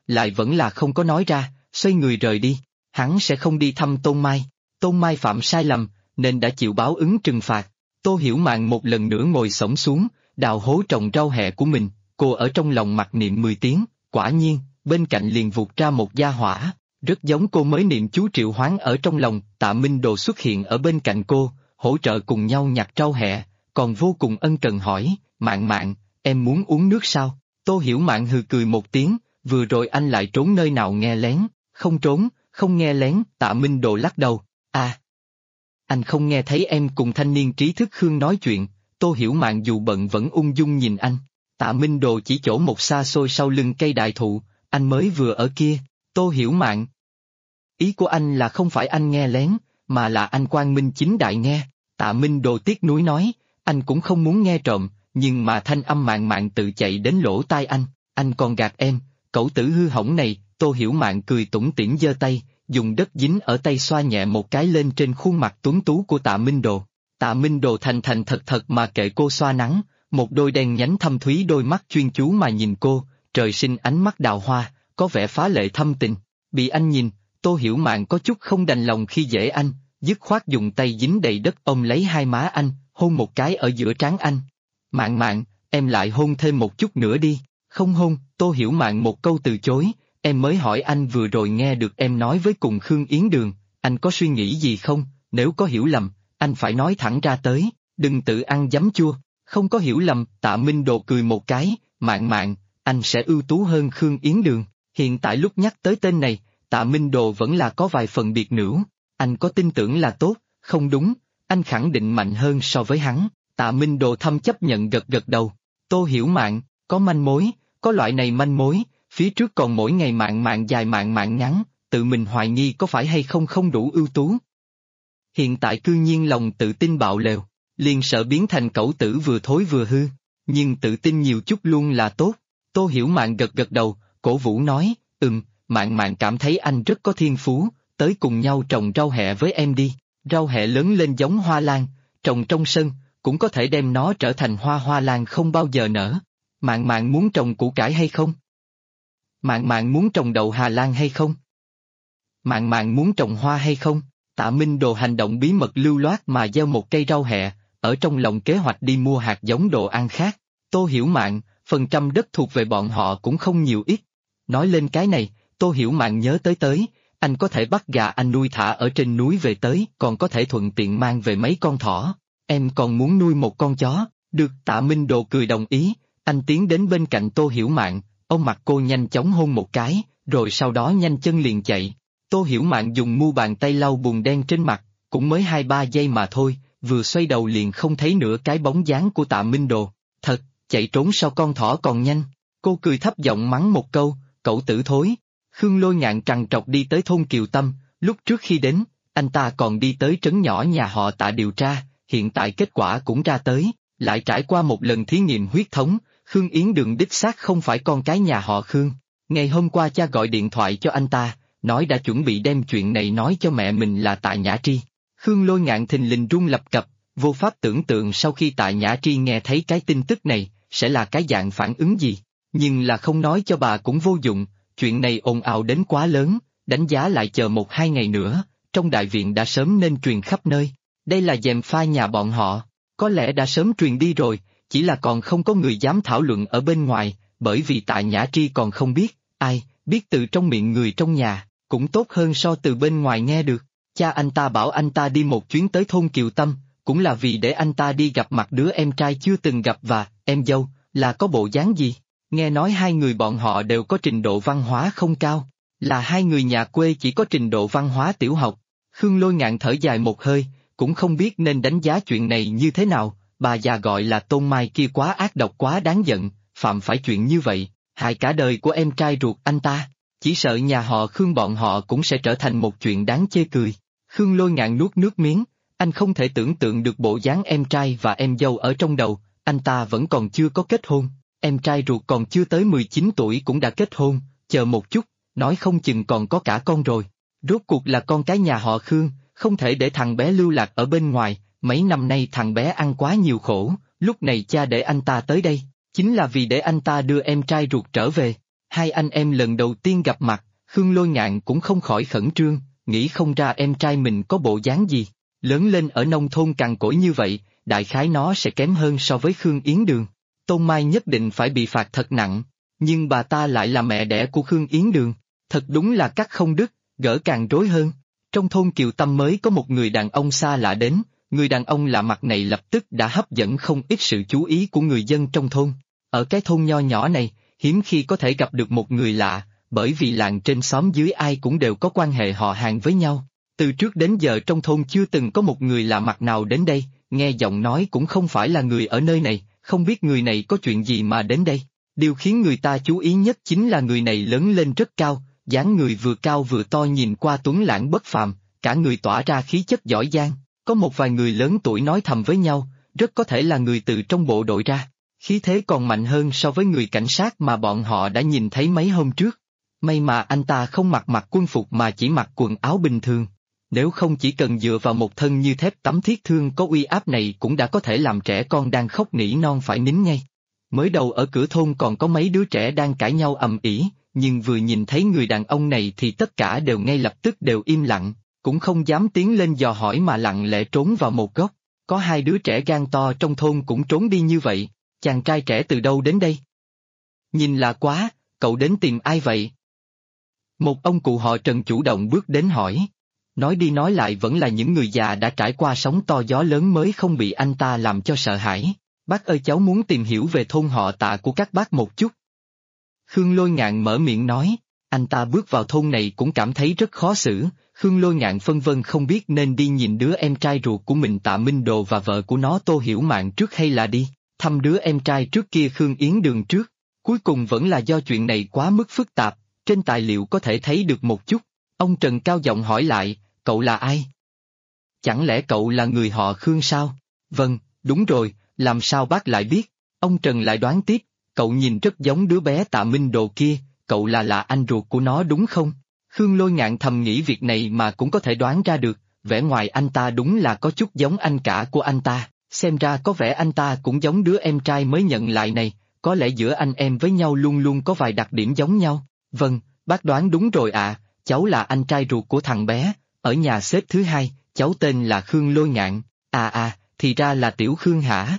lại vẫn là không có nói ra, xoay người rời đi. Hắn sẽ không đi thăm Tôn Mai. Tôn Mai phạm sai lầm, nên đã chịu báo ứng trừng phạt. Tô Hiểu Mạn một lần nữa ngồi xổm xuống, đào hố trồng rau hẹ của mình, cô ở trong lòng mặc niệm 10 tiếng, quả nhiên, bên cạnh liền vụt ra một gia hỏa, rất giống cô mới niệm chú triệu hoán ở trong lòng. Tạ Minh Đồ xuất hiện ở bên cạnh cô, hỗ trợ cùng nhau nhặt rau hẹ, còn vô cùng ân cần hỏi, Mạn Mạn, em muốn uống nước sao? Tô Hiểu Mạn hừ cười một tiếng, vừa rồi anh lại trốn nơi nào nghe lén? Không trốn, không nghe lén. Tạ Minh Đồ lắc đầu, anh không nghe thấy em cùng thanh niên trí thức Khương nói chuyện. Tô Hiểu Mạn dù bận vẫn ung dung nhìn anh. Tạ Minh Đồ chỉ chỗ một xa xôi sau lưng cây đại thụ, anh mới vừa ở kia. Tô Hiểu Mạn, ý của anh là không phải anh nghe lén, mà là anh quang minh chính đại nghe. Tạ Minh Đồ tiếc nuối nói, anh cũng không muốn nghe trộm, nhưng mà thanh âm Mạn Mạn tự chạy đến lỗ tai anh còn gạt em, cẩu tử hư hỏng này. Tô Hiểu Mạn cười tủm tỉm giơ tay, dùng đất dính ở tay xoa nhẹ một cái lên trên khuôn mặt tuấn tú của Tạ Minh Đồ. Tạ Minh Đồ thành thành thật thật mà kệ cô xoa nắng, một đôi đen nhánh thâm thúy đôi mắt chuyên chú mà nhìn cô, trời sinh ánh mắt đào hoa, có vẻ phá lệ thâm tình. Bị anh nhìn, Tô Hiểu Mạn có chút không đành lòng khi dễ anh, dứt khoát dùng tay dính đầy đất ôm lấy hai má anh, hôn một cái ở giữa trán anh. Mạn Mạn, em lại hôn thêm một chút nữa đi. Không hôn. Tô Hiểu Mạn một câu từ chối. Em mới hỏi anh vừa rồi nghe được em nói với cùng Khương Yến Đường, anh có suy nghĩ gì không? Nếu có hiểu lầm, anh phải nói thẳng ra tới, đừng tự ăn giấm chua. Không có hiểu lầm. Tạ Minh Đồ cười một cái, Mạn Mạn, anh sẽ ưu tú hơn Khương Yến Đường. Hiện tại lúc nhắc tới tên này, Tạ Minh Đồ vẫn là có vài phần biệt nữ. Anh có tin tưởng là tốt, không đúng, anh khẳng định mạnh hơn so với hắn. Tạ Minh Đồ thâm chấp nhận gật gật đầu. Tô Hiểu Mạn, có manh mối, có loại này manh mối, phía trước còn mỗi ngày Mạn Mạn dài Mạn Mạn ngắn, tự mình hoài nghi có phải hay không không đủ ưu tú. Hiện tại cư nhiên lòng tự tin bạo lều, liền sợ biến thành cẩu tử vừa thối vừa hư, nhưng tự tin nhiều chút luôn là tốt. Tô Hiểu Mạn gật gật đầu, cổ vũ nói, Mạn Mạn cảm thấy anh rất có thiên phú, tới cùng nhau trồng rau hẹ với em đi. Rau hẹ lớn lên giống hoa lan, trồng trong sân, cũng có thể đem nó trở thành hoa hoa lan không bao giờ nở. Mạn Mạn muốn trồng củ cải hay không? Mạn Mạn muốn trồng đậu Hà Lan hay không? Mạn Mạn muốn trồng hoa hay không? Tạ Minh Đồ hành động bí mật lưu loát mà gieo một cây rau hẹ, ở trong lòng kế hoạch đi mua hạt giống đồ ăn khác. Tô Hiểu Mạn, phần trăm đất thuộc về bọn họ cũng không nhiều ít. Nói lên cái này, Tô Hiểu Mạn nhớ tới, anh có thể bắt gà anh nuôi thả ở trên núi về tới, còn có thể thuận tiện mang về mấy con thỏ. Em còn muốn nuôi một con chó, được. Tạ Minh Đồ cười đồng ý, anh tiến đến bên cạnh Tô Hiểu Mạn, ôm mặt cô nhanh chóng hôn một cái, rồi sau đó nhanh chân liền chạy. Tô Hiểu Mạn dùng mu bàn tay lau bùn đen trên mặt, cũng mới 2-3 giây mà thôi, vừa xoay đầu liền không thấy nửa cái bóng dáng của Tạ Minh Đồ. Thật, chạy trốn sau con thỏ còn nhanh. Cô cười thấp giọng mắng một câu, cẩu tử thối. Khương Lôi Ngạn trằn trọc đi tới thôn Kiều Tâm, lúc trước khi đến, anh ta còn đi tới trấn nhỏ nhà họ Tạ điều tra, hiện tại kết quả cũng ra tới, lại trải qua một lần thí nghiệm huyết thống, Khương Yến Đường đích xác không phải con cái nhà họ Khương. Ngày hôm qua cha gọi điện thoại cho anh ta, nói đã chuẩn bị đem chuyện này nói cho mẹ mình là Tạ Nhã Tri. Khương Lôi Ngạn thình lình run lập cập, vô pháp tưởng tượng sau khi Tạ Nhã Tri nghe thấy cái tin tức này, sẽ là cái dạng phản ứng gì, nhưng là không nói cho bà cũng vô dụng. Chuyện này ồn ào đến quá lớn, đánh giá lại chờ 1-2 ngày nữa, trong đại viện đã sớm nên truyền khắp nơi. Đây là gièm pha nhà bọn họ, có lẽ đã sớm truyền đi rồi, chỉ là còn không có người dám thảo luận ở bên ngoài, bởi vì Tạ Nhã Tri còn không biết, ai, biết từ trong miệng người trong nhà, cũng tốt hơn so từ bên ngoài nghe được. Cha anh ta bảo anh ta đi một chuyến tới thôn Kiều Tâm, cũng là vì để anh ta đi gặp mặt đứa em trai chưa từng gặp và, em dâu, là có bộ dáng gì. Nghe nói hai người bọn họ đều có trình độ văn hóa không cao, là hai người nhà quê chỉ có trình độ văn hóa tiểu học. Khương Lôi Ngạn thở dài một hơi, cũng không biết nên đánh giá chuyện này như thế nào, bà già gọi là Tôn Mai kia quá ác độc quá đáng giận, phạm phải chuyện như vậy, hại cả đời của em trai ruột anh ta, chỉ sợ nhà họ Khương bọn họ cũng sẽ trở thành một chuyện đáng chê cười. Khương Lôi Ngạn nuốt nước miếng, anh không thể tưởng tượng được bộ dáng em trai và em dâu ở trong đầu, anh ta vẫn còn chưa có kết hôn. Em trai ruột còn chưa tới 19 tuổi cũng đã kết hôn, chờ một chút, nói không chừng còn có cả con rồi. Rốt cuộc là con cái nhà họ Khương, không thể để thằng bé lưu lạc ở bên ngoài, mấy năm nay thằng bé ăn quá nhiều khổ, lúc này cha để anh ta tới đây, chính là vì để anh ta đưa em trai ruột trở về. Hai anh em lần đầu tiên gặp mặt, Khương Lôi Ngạn cũng không khỏi khẩn trương, nghĩ không ra em trai mình có bộ dáng gì. Lớn lên ở nông thôn cằn cỗi như vậy, đại khái nó sẽ kém hơn so với Khương Yến Đường. Tôn Mai nhất định phải bị phạt thật nặng, nhưng bà ta lại là mẹ đẻ của Khương Yến Đường. Thật đúng là cắt không đứt, gỡ càng rối hơn. Trong thôn Kiều Tâm mới có một người đàn ông xa lạ đến, người đàn ông lạ mặt này lập tức đã hấp dẫn không ít sự chú ý của người dân trong thôn. Ở cái thôn nho nhỏ này, hiếm khi có thể gặp được một người lạ, bởi vì làng trên xóm dưới ai cũng đều có quan hệ họ hàng với nhau. Từ trước đến giờ trong thôn chưa từng có một người lạ mặt nào đến đây, nghe giọng nói cũng không phải là người ở nơi này, không biết người này có chuyện gì mà đến đây. Điều khiến người ta chú ý nhất chính là người này lớn lên rất cao, dáng người vừa cao vừa to, nhìn qua tuấn lãng bất phàm, cả người tỏa ra khí chất giỏi giang. Có một vài người lớn tuổi nói thầm với nhau, rất có thể là người từ trong bộ đội ra. Khí thế còn mạnh hơn so với người cảnh sát mà bọn họ đã nhìn thấy mấy hôm trước. May mà anh ta không mặc quân phục mà chỉ mặc quần áo bình thường. Nếu không chỉ cần dựa vào một thân như thép tấm thiết thương có uy áp này cũng đã có thể làm trẻ con đang khóc nỉ non phải nín ngay. Mới đầu ở cửa thôn còn có mấy đứa trẻ đang cãi nhau ầm ĩ, nhưng vừa nhìn thấy người đàn ông này thì tất cả đều ngay lập tức đều im lặng, cũng không dám tiến lên dò hỏi mà lặng lẽ trốn vào một góc. Có hai đứa trẻ gan to trong thôn cũng trốn đi như vậy. Chàng trai trẻ từ đâu đến đây? Nhìn lạ quá, cậu đến tìm ai vậy? Một ông cụ họ Trần chủ động bước đến hỏi. Nói đi nói lại vẫn là những người già đã trải qua sóng to gió lớn mới không bị anh ta làm cho sợ hãi. Bác ơi, cháu muốn tìm hiểu về thôn họ Tạ của các bác một chút. Khương Lôi Ngạn mở miệng nói, anh ta bước vào thôn này cũng cảm thấy rất khó xử. Khương Lôi Ngạn phân vân không biết nên đi nhìn đứa em trai ruột của mình Tạ Minh Đồ và vợ của nó Tô Hiểu Mạn trước hay là đi thăm đứa em trai trước kia Khương Yến Đường trước. Cuối cùng vẫn là do chuyện này quá mức phức tạp, trên tài liệu có thể thấy được một chút. Ông Trần cao giọng hỏi lại, cậu là ai? Chẳng lẽ cậu là người họ Khương sao? Vâng, đúng rồi, làm sao bác lại biết? Ông Trần lại đoán tiếp, cậu nhìn rất giống đứa bé Tạ Minh Đồ kia, cậu là anh ruột của nó đúng không? Khương Lôi Ngạn thầm nghĩ việc này mà cũng có thể đoán ra được, vẻ ngoài anh ta đúng là có chút giống anh cả của anh ta, xem ra có vẻ anh ta cũng giống đứa em trai mới nhận lại này, có lẽ giữa anh em với nhau luôn luôn có vài đặc điểm giống nhau. Vâng, bác đoán đúng rồi ạ, cháu là anh trai ruột của thằng bé, ở nhà xếp thứ hai, cháu tên là Khương Lôi Ngạn, thì ra là Tiểu Khương hả?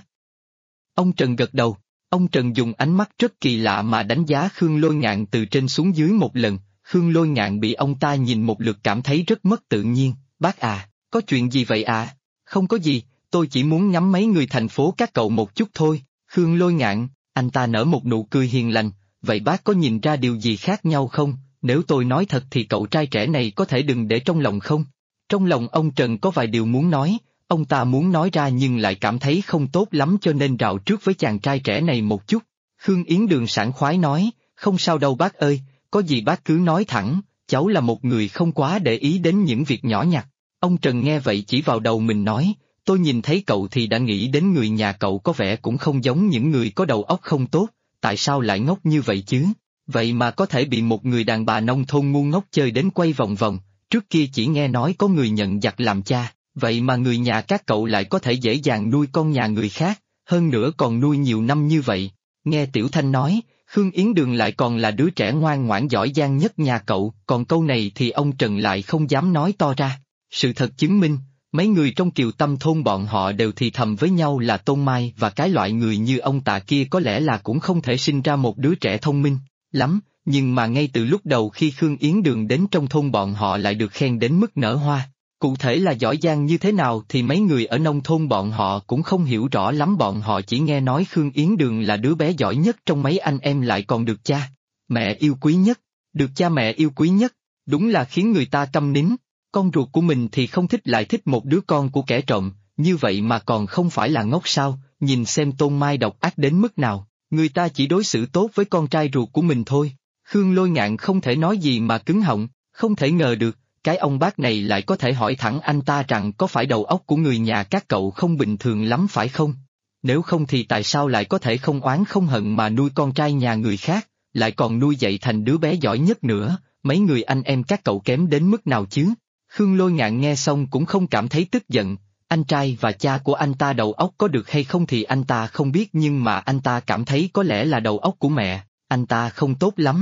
Ông Trần gật đầu, ông Trần dùng ánh mắt rất kỳ lạ mà đánh giá Khương Lôi Ngạn từ trên xuống dưới một lần. Khương Lôi Ngạn bị ông ta nhìn một lượt cảm thấy rất mất tự nhiên. Bác à, có chuyện gì vậy à? Không có gì, tôi chỉ muốn ngắm mấy người thành phố các cậu một chút thôi. Khương Lôi Ngạn, anh ta nở một nụ cười hiền lành, vậy bác có nhìn ra điều gì khác nhau không? Nếu tôi nói thật thì cậu trai trẻ này có thể đừng để trong lòng không? Trong lòng ông Trần có vài điều muốn nói, ông ta muốn nói ra nhưng lại cảm thấy không tốt lắm cho nên rạo trước với chàng trai trẻ này một chút. Khương Yến Đường sảng khoái nói, không sao đâu bác ơi, có gì bác cứ nói thẳng, cháu là một người không quá để ý đến những việc nhỏ nhặt. Ông Trần nghe vậy chỉ vào đầu mình nói, tôi nhìn thấy cậu thì đã nghĩ đến người nhà cậu có vẻ cũng không giống những người có đầu óc không tốt, tại sao lại ngốc như vậy chứ? Vậy mà có thể bị một người đàn bà nông thôn ngu ngốc chơi đến quay vòng vòng, trước kia chỉ nghe nói có người nhận giặc làm cha, vậy mà người nhà các cậu lại có thể dễ dàng nuôi con nhà người khác, hơn nữa còn nuôi nhiều năm như vậy. Nghe Tiểu Thanh nói, Khương Yến Đường lại còn là đứa trẻ ngoan ngoãn giỏi giang nhất nhà cậu, còn câu này thì ông Trần lại không dám nói to ra. Sự thật chứng minh, mấy người trong Kiều Tâm thôn bọn họ đều thì thầm với nhau là Tôn Mai và cái loại người như ông Tạ kia có lẽ là cũng không thể sinh ra một đứa trẻ thông minh lắm, nhưng mà ngay từ lúc đầu khi Khương Yến Đường đến trong thôn bọn họ lại được khen đến mức nở hoa. Cụ thể là giỏi giang như thế nào thì mấy người ở nông thôn bọn họ cũng không hiểu rõ lắm, bọn họ chỉ nghe nói Khương Yến Đường là đứa bé giỏi nhất trong mấy anh em lại còn được cha mẹ yêu quý nhất, được cha mẹ yêu quý nhất, đúng là khiến người ta câm nín. Con ruột của mình thì không thích lại thích một đứa con của kẻ trộm, như vậy mà còn không phải là ngốc sao? Nhìn xem Tôn Mai độc ác đến mức nào, người ta chỉ đối xử tốt với con trai ruột của mình thôi. Khương Lôi Ngạn không thể nói gì mà cứng họng, không thể ngờ được, cái ông bác này lại có thể hỏi thẳng anh ta rằng có phải đầu óc của người nhà các cậu không bình thường lắm phải không? Nếu không thì tại sao lại có thể không oán không hận mà nuôi con trai nhà người khác, lại còn nuôi dạy thành đứa bé giỏi nhất nữa, mấy người anh em các cậu kém đến mức nào chứ? Khương Lôi Ngạn nghe xong cũng không cảm thấy tức giận, anh trai và cha của anh ta đầu óc có được hay không thì anh ta không biết, nhưng mà anh ta cảm thấy có lẽ là đầu óc của mẹ anh ta không tốt lắm.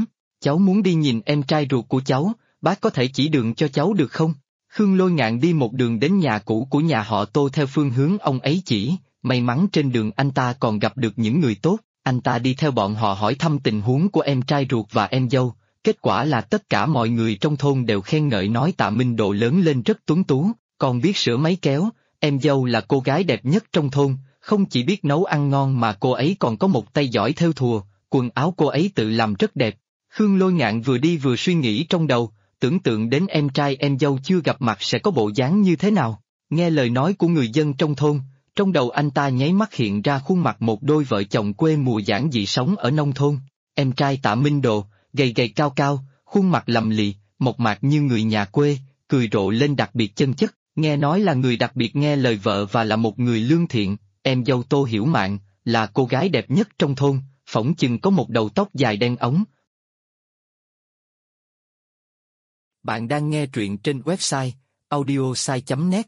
cháu muốn đi nhìn em trai ruột của cháu, bác có thể chỉ đường cho cháu được không? Khương Lôi Ngạn đi một đường đến nhà cũ của nhà họ Tô theo phương hướng ông ấy chỉ, may mắn trên đường anh ta còn gặp được những người tốt, anh ta đi theo bọn họ hỏi thăm tình huống của em trai ruột và em dâu, kết quả là tất cả mọi người trong thôn đều khen ngợi nói Tạ Minh Độ lớn lên rất tuấn tú, còn biết sửa máy kéo, em dâu là cô gái đẹp nhất trong thôn, không chỉ biết nấu ăn ngon mà cô ấy còn có một tay giỏi thêu thùa, quần áo cô ấy tự làm rất đẹp. Khương Lôi Ngạn vừa đi vừa suy nghĩ trong đầu, tưởng tượng đến em trai em dâu chưa gặp mặt sẽ có bộ dáng như thế nào. Nghe lời nói của người dân trong thôn, trong đầu anh ta nháy mắt hiện ra khuôn mặt một đôi vợ chồng quê mùa giản dị sống ở nông thôn. Em trai Tạ Minh Độ, gầy gầy cao cao, khuôn mặt lầm lì, mộc mạc như người nhà quê, cười rộ lên đặc biệt chân chất, nghe nói là người đặc biệt nghe lời vợ và là một người lương thiện. Em dâu Tô Hiểu Mạn, là cô gái đẹp nhất trong thôn, phỏng chừng có một đầu tóc dài đen ống. Bạn đang nghe truyện trên website audiosai.net.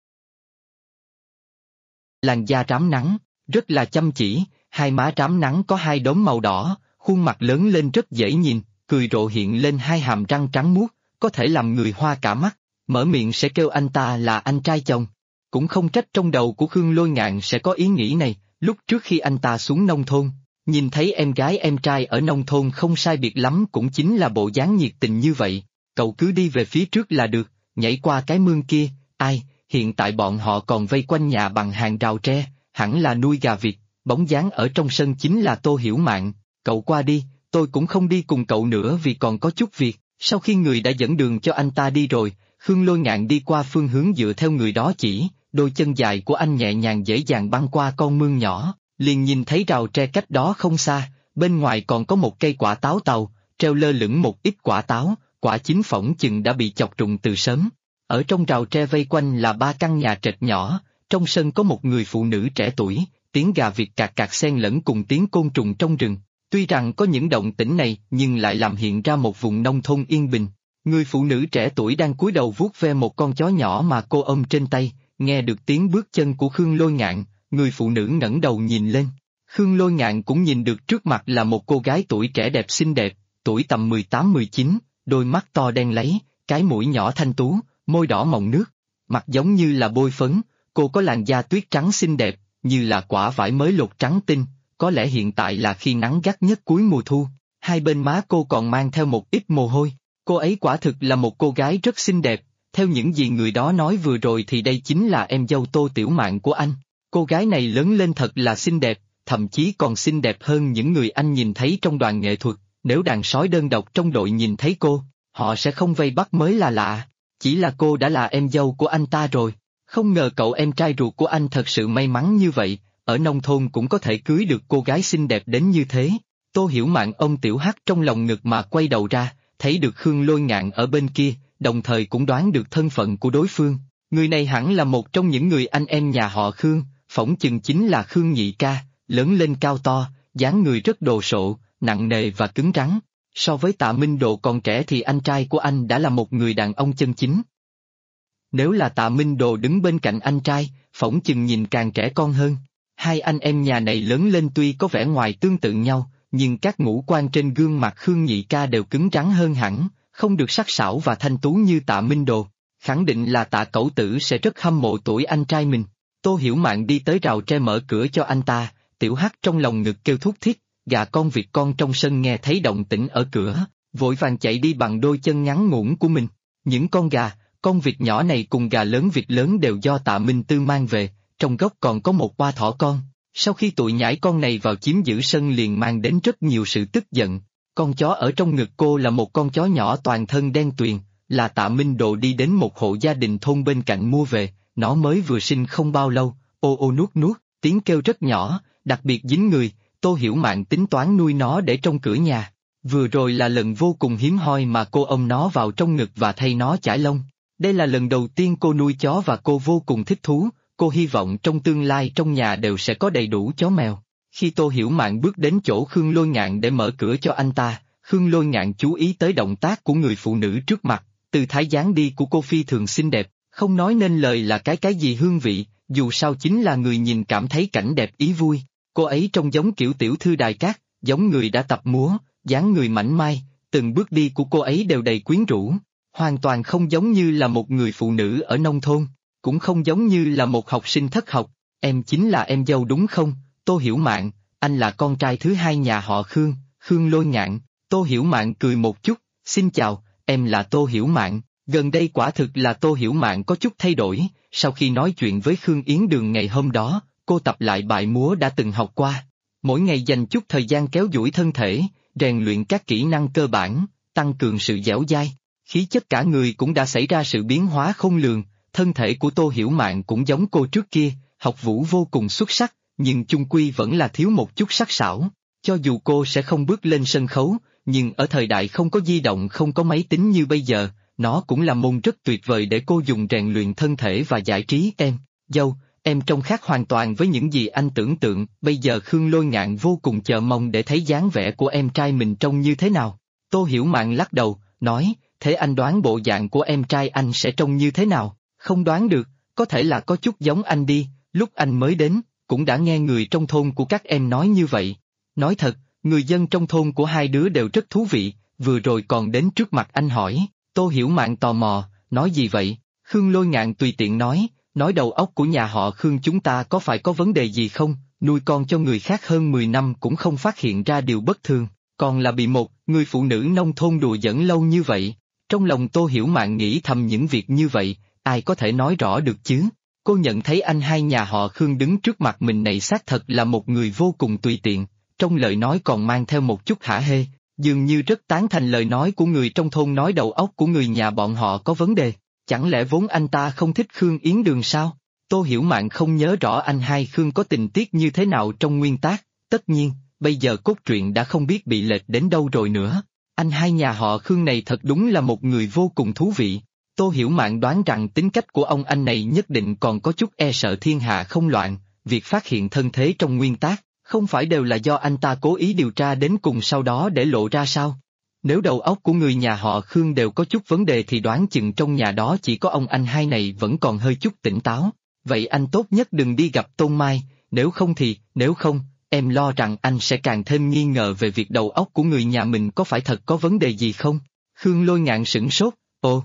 Làn da rám nắng, rất là chăm chỉ, hai má rám nắng có hai đốm màu đỏ, khuôn mặt lớn lên rất dễ nhìn, cười rộ hiện lên hai hàm răng trắng muốt, có thể làm người hoa cả mắt, mở miệng sẽ kêu anh ta là anh trai chồng. Cũng không trách trong đầu của Khương Lôi Ngạn sẽ có ý nghĩ này, lúc trước khi anh ta xuống nông thôn, nhìn thấy em gái em trai ở nông thôn không sai biệt lắm cũng chính là bộ dáng nhiệt tình như vậy, cậu cứ đi về phía trước là được, nhảy qua cái mương kia, ai, hiện tại bọn họ còn vây quanh nhà bằng hàng rào tre, hẳn là nuôi gà vịt, bóng dáng ở trong sân chính là Tô Hiểu Mạn, cậu qua đi, tôi cũng không đi cùng cậu nữa vì còn có chút việc. Sau khi người đã dẫn đường cho anh ta đi rồi, Khương Lôi Ngạn đi qua phương hướng dựa theo người đó chỉ, đôi chân dài của anh nhẹ nhàng dễ dàng băng qua con mương nhỏ, liền nhìn thấy rào tre cách đó không xa, bên ngoài còn có một cây quả táo tàu, treo lơ lửng một ít quả táo, quả chín phỏng chừng đã bị chọc rụng từ sớm. Ở trong rào tre vây quanh là 3 căn nhà trệt nhỏ, trong sân có một người phụ nữ trẻ tuổi, tiếng gà vịt cạc cạc xen lẫn cùng tiếng côn trùng trong rừng. Tuy rằng có những động tĩnh này nhưng lại làm hiện ra một vùng nông thôn yên bình. Người phụ nữ trẻ tuổi đang cúi đầu vuốt ve một con chó nhỏ mà cô ôm trên tay, nghe được tiếng bước chân của Khương Lôi Ngạn, người phụ nữ ngẩng đầu nhìn lên. Khương Lôi Ngạn cũng nhìn được trước mặt là một cô gái tuổi trẻ đẹp xinh đẹp, tuổi tầm 18-19, đôi mắt to đen láy, cái mũi nhỏ thanh tú, môi đỏ mọng nước, mặt giống như là bôi phấn, cô có làn da tuyết trắng xinh đẹp, như là quả vải mới lột trắng tinh, có lẽ hiện tại là khi nắng gắt nhất cuối mùa thu, hai bên má cô còn mang theo một ít mồ hôi, cô ấy quả thực là một cô gái rất xinh đẹp, theo những gì người đó nói vừa rồi thì đây chính là em dâu Tô Tiểu Mạn của anh, cô gái này lớn lên thật là xinh đẹp, thậm chí còn xinh đẹp hơn những người anh nhìn thấy trong đoàn nghệ thuật, nếu đàn sói đơn độc trong đội nhìn thấy cô, họ sẽ không vây bắt mới là lạ, chỉ là cô đã là em dâu của anh ta rồi, không ngờ cậu em trai ruột của anh thật sự may mắn như vậy, ở nông thôn cũng có thể cưới được cô gái xinh đẹp đến như thế. Tô Hiểu Mạn ôm Tiểu Hắc trong lòng ngực mà quay đầu ra, thấy được Khương Lôi Ngạn ở bên kia, đồng thời cũng đoán được thân phận của đối phương, người này hẳn là một trong những người anh em nhà họ Khương, phỏng chừng chính là Khương Nhị Ca, lớn lên cao to, dáng người rất đồ sộ, nặng nề và cứng rắn. So với Tạ Minh Độ còn trẻ thì anh trai của anh đã là một người đàn ông chân chính. Nếu là Tạ Minh Độ đứng bên cạnh anh trai, phỏng chừng nhìn càng trẻ con hơn. Hai anh em nhà này lớn lên tuy có vẻ ngoài tương tự nhau, nhưng các ngũ quan trên gương mặt Khương Nhị Ca đều cứng rắn hơn hẳn, không được sắc sảo và thanh tú như Tạ Minh Độ. Khẳng định là Tạ Cẩu Tử sẽ rất hâm mộ tuổi anh trai mình. Tô Hiểu Mạn đi tới rào tre mở cửa cho anh ta, Tiểu Hắc trong lòng ngực kêu thút thít, gà con vịt con trong sân nghe thấy động tĩnh ở cửa, vội vàng chạy đi bằng đôi chân ngắn ngủn của mình. Những con gà, con vịt nhỏ này cùng gà lớn vịt lớn đều do Tạ Minh Tư mang về, trong góc còn có một oa thỏ con. Sau khi tụi nhãi con này vào chiếm giữ sân liền mang đến rất nhiều sự tức giận. Con chó ở trong ngực cô là một con chó nhỏ toàn thân đen tuyền, là Tạ Minh Độ đi đến một hộ gia đình thôn bên cạnh mua về, nó mới vừa sinh không bao lâu, ô ô nuốt nuốt, tiếng kêu rất nhỏ, đặc biệt dính người. Tô Hiểu Mạn tính toán nuôi nó để trong cửa nhà. Vừa rồi là lần vô cùng hiếm hoi mà cô ôm nó vào trong ngực và thay nó chải lông. Đây là lần đầu tiên cô nuôi chó và cô vô cùng thích thú, cô hy vọng trong tương lai trong nhà đều sẽ có đầy đủ chó mèo. Khi Tô Hiểu Mạn bước đến chỗ Khương Lôi Ngạn để mở cửa cho anh ta, Khương Lôi Ngạn chú ý tới động tác của người phụ nữ trước mặt, từ thái dáng đi của cô phi thường xinh đẹp, không nói nên lời là cái gì hương vị, dù sao chính là người nhìn cảm thấy cảnh đẹp ý vui. Cô ấy trông giống kiểu tiểu thư đài cát, giống người đã tập múa, dáng người mảnh mai, từng bước đi của cô ấy đều đầy quyến rũ, hoàn toàn không giống như là một người phụ nữ ở nông thôn, cũng không giống như là một học sinh thất học. Em chính là em dâu đúng không, Tô Hiểu Mạn, anh là con trai thứ hai nhà họ Khương, Khương Lôi Ngạn. Tô Hiểu Mạn cười một chút, xin chào, em là Tô Hiểu Mạn. Gần đây quả thực là Tô Hiểu Mạn có chút thay đổi, sau khi nói chuyện với Khương Yến Đường ngày hôm đó, cô tập lại bài múa đã từng học qua. Mỗi ngày dành chút thời gian kéo duỗi thân thể, rèn luyện các kỹ năng cơ bản, tăng cường sự dẻo dai. Khí chất cả người cũng đã xảy ra sự biến hóa khôn lường, thân thể của Tô Hiểu Mạn cũng giống cô trước kia, học vũ vô cùng xuất sắc, nhưng chung quy vẫn là thiếu một chút sắc sảo. Cho dù cô sẽ không bước lên sân khấu, nhưng ở thời đại không có di động không có máy tính như bây giờ, nó cũng là môn rất tuyệt vời để cô dùng rèn luyện thân thể và giải trí. Em, dâu, em trông khác hoàn toàn với những gì anh tưởng tượng, bây giờ Khương Lôi Ngạn vô cùng chờ mong để thấy dáng vẻ của em trai mình trông như thế nào. Tô Hiểu Mạn lắc đầu, nói, thế anh đoán bộ dạng của em trai anh sẽ trông như thế nào? Không đoán được, có thể là có chút giống anh đi, lúc anh mới đến, cũng đã nghe người trong thôn của các em nói như vậy. Nói thật, người dân trong thôn của hai đứa đều rất thú vị, vừa rồi còn đến trước mặt anh hỏi. Tô Hiểu Mạn tò mò, nói gì vậy? Khương Lôi Ngạn tùy tiện nói đầu óc của nhà họ Khương chúng ta có phải có vấn đề gì không, nuôi con cho người khác hơn 10 năm cũng không phát hiện ra điều bất thường, còn là bị một người phụ nữ nông thôn đùa giỡn lâu như vậy. Trong lòng Tô Hiểu Mạn nghĩ thầm những việc như vậy, ai có thể nói rõ được chứ? Cô nhận thấy anh hai nhà họ Khương đứng trước mặt mình này xác thật là một người vô cùng tùy tiện, trong lời nói còn mang theo một chút hả hê, dường như rất tán thành lời nói của người trong thôn nói đầu óc của người nhà bọn họ có vấn đề. Chẳng lẽ vốn anh ta không thích Khương Yến Đường sao? Tô Hiểu Mạn không nhớ rõ anh hai Khương có tình tiết như thế nào trong nguyên tác, tất nhiên, bây giờ cốt truyện đã không biết bị lệch đến đâu rồi nữa. Anh hai nhà họ Khương này thật đúng là một người vô cùng thú vị. Tô Hiểu Mạn đoán rằng tính cách của ông anh này nhất định còn có chút e sợ thiên hạ không loạn, việc phát hiện thân thế trong nguyên tác, không phải đều là do anh ta cố ý điều tra đến cùng sau đó để lộ ra sao? Nếu đầu óc của người nhà họ Khương đều có chút vấn đề thì đoán chừng trong nhà đó chỉ có ông anh hai này vẫn còn hơi chút tỉnh táo. Vậy anh tốt nhất đừng đi gặp Tôn Mai, nếu không, em lo rằng anh sẽ càng thêm nghi ngờ về việc đầu óc của người nhà mình có phải thật có vấn đề gì không? Khương Lôi Ngạn sửng sốt, ồ.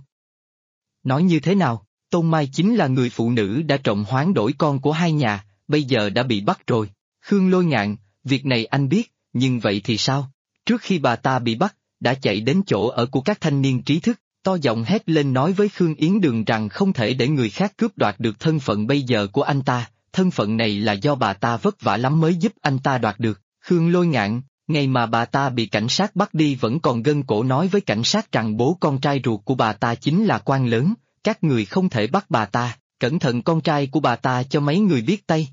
Nói như thế nào, Tôn Mai chính là người phụ nữ đã trộm hoán đổi con của hai nhà, bây giờ đã bị bắt rồi. Khương Lôi Ngạn, việc này anh biết, nhưng vậy thì sao? Trước khi bà ta bị bắt, đã chạy đến chỗ ở của các thanh niên trí thức, to giọng hét lên nói với Khương Yến Đường rằng không thể để người khác cướp đoạt được thân phận bây giờ của anh ta, thân phận này là do bà ta vất vả lắm mới giúp anh ta đoạt được. Khương Lôi Ngạn, ngày mà bà ta bị cảnh sát bắt đi vẫn còn gân cổ nói với cảnh sát rằng bố con trai ruột của bà ta chính là quan lớn, các người không thể bắt bà ta, cẩn thận con trai của bà ta cho mấy người biết tay.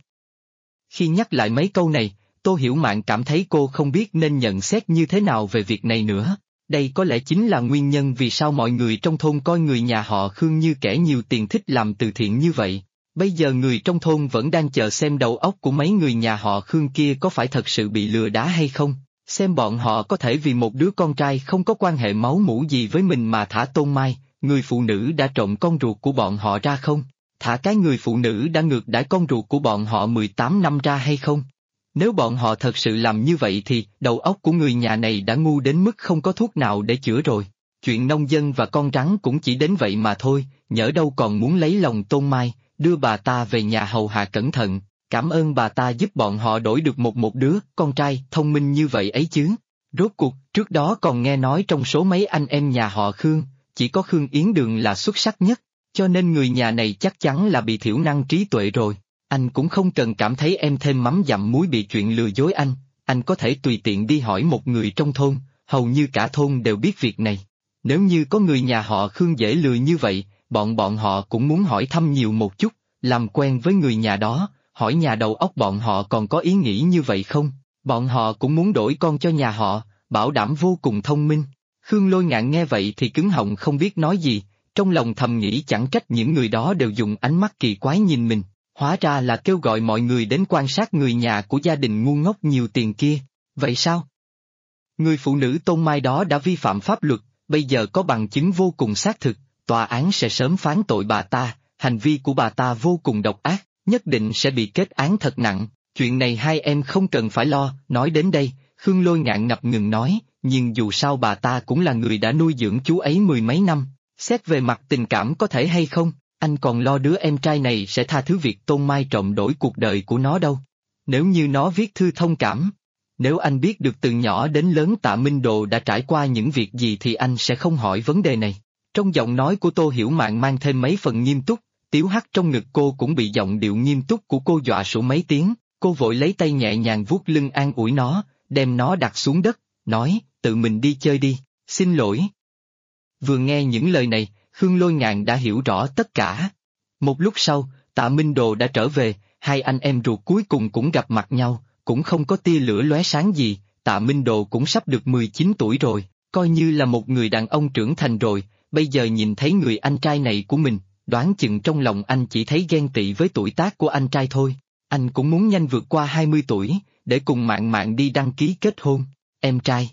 Khi nhắc lại mấy câu này, Tô Hiểu Mạn cảm thấy cô không biết nên nhận xét như thế nào về việc này nữa. Đây có lẽ chính là nguyên nhân vì sao mọi người trong thôn coi người nhà họ Khương như kẻ nhiều tiền thích làm từ thiện như vậy. Bây giờ người trong thôn vẫn đang chờ xem đầu óc của mấy người nhà họ Khương kia có phải thật sự bị lừa đá hay không, xem bọn họ có thể vì một đứa con trai không có quan hệ máu mủ gì với mình mà thả Tôn Mai, người phụ nữ đã trộm con ruột của bọn họ ra không, thả cái người phụ nữ đã ngược đãi con ruột của bọn họ 18 năm ra hay không. Nếu bọn họ thật sự làm như vậy thì đầu óc của người nhà này đã ngu đến mức không có thuốc nào để chữa rồi. Chuyện nông dân và con rắn cũng chỉ đến vậy mà thôi, nhỡ đâu còn muốn lấy lòng Tôn Mai, đưa bà ta về nhà hầu hạ cẩn thận, cảm ơn bà ta giúp bọn họ đổi được một đứa con trai thông minh như vậy ấy chứ. Rốt cuộc, trước đó còn nghe nói trong số mấy anh em nhà họ Khương, chỉ có Khương Yến Đường là xuất sắc nhất, cho nên người nhà này chắc chắn là bị thiểu năng trí tuệ rồi. Anh cũng không cần cảm thấy em thêm mắm dặm muối bị chuyện lừa dối anh có thể tùy tiện đi hỏi một người trong thôn, hầu như cả thôn đều biết việc này. Nếu như có người nhà họ Khương dễ lừa như vậy, bọn họ cũng muốn hỏi thăm nhiều một chút, làm quen với người nhà đó, hỏi nhà đầu óc bọn họ còn có ý nghĩ như vậy không, bọn họ cũng muốn đổi con cho nhà họ, bảo đảm vô cùng thông minh. Khương Lôi Ngạn nghe vậy thì cứng họng không biết nói gì, trong lòng thầm nghĩ chẳng trách những người đó đều dùng ánh mắt kỳ quái nhìn mình. Hóa ra là kêu gọi mọi người đến quan sát người nhà của gia đình ngu ngốc nhiều tiền kia, vậy sao? Người phụ nữ Tôn Mai đó đã vi phạm pháp luật, bây giờ có bằng chứng vô cùng xác thực, tòa án sẽ sớm phán tội bà ta, hành vi của bà ta vô cùng độc ác, nhất định sẽ bị kết án thật nặng, chuyện này hai em không cần phải lo. Nói đến đây, Khương Lôi Ngạn ngập ngừng nói, nhưng dù sao bà ta cũng là người đã nuôi dưỡng chú ấy mười mấy năm, xét về mặt tình cảm có thể hay không, anh còn lo đứa em trai này sẽ tha thứ việc Tôn Mai trộm đổi cuộc đời của nó đâu. Nếu như nó viết thư thông cảm, nếu anh biết được từ nhỏ đến lớn Tạ Minh Đồ đã trải qua những việc gì thì anh sẽ không hỏi vấn đề này. Trong giọng nói của Tô Hiểu Mạn mang thêm mấy phần nghiêm túc, Tiếu Hắc trong ngực cô cũng bị giọng điệu nghiêm túc của cô dọa sủa mấy tiếng, cô vội lấy tay nhẹ nhàng vuốt lưng an ủi nó, đem nó đặt xuống đất, nói, tự mình đi chơi đi, xin lỗi. Vừa nghe những lời này, Khương Lôi Ngạn đã hiểu rõ tất cả. Một lúc sau, Tạ Minh Đồ đã trở về, hai anh em ruột cuối cùng cũng gặp mặt nhau, cũng không có tia lửa lóe sáng gì, Tạ Minh Đồ cũng sắp được 19 tuổi rồi, coi như là một người đàn ông trưởng thành rồi, bây giờ nhìn thấy người anh trai này của mình, đoán chừng trong lòng anh chỉ thấy ghen tị với tuổi tác của anh trai thôi, anh cũng muốn nhanh vượt qua 20 tuổi, để cùng Mạn Mạn đi đăng ký kết hôn, em trai.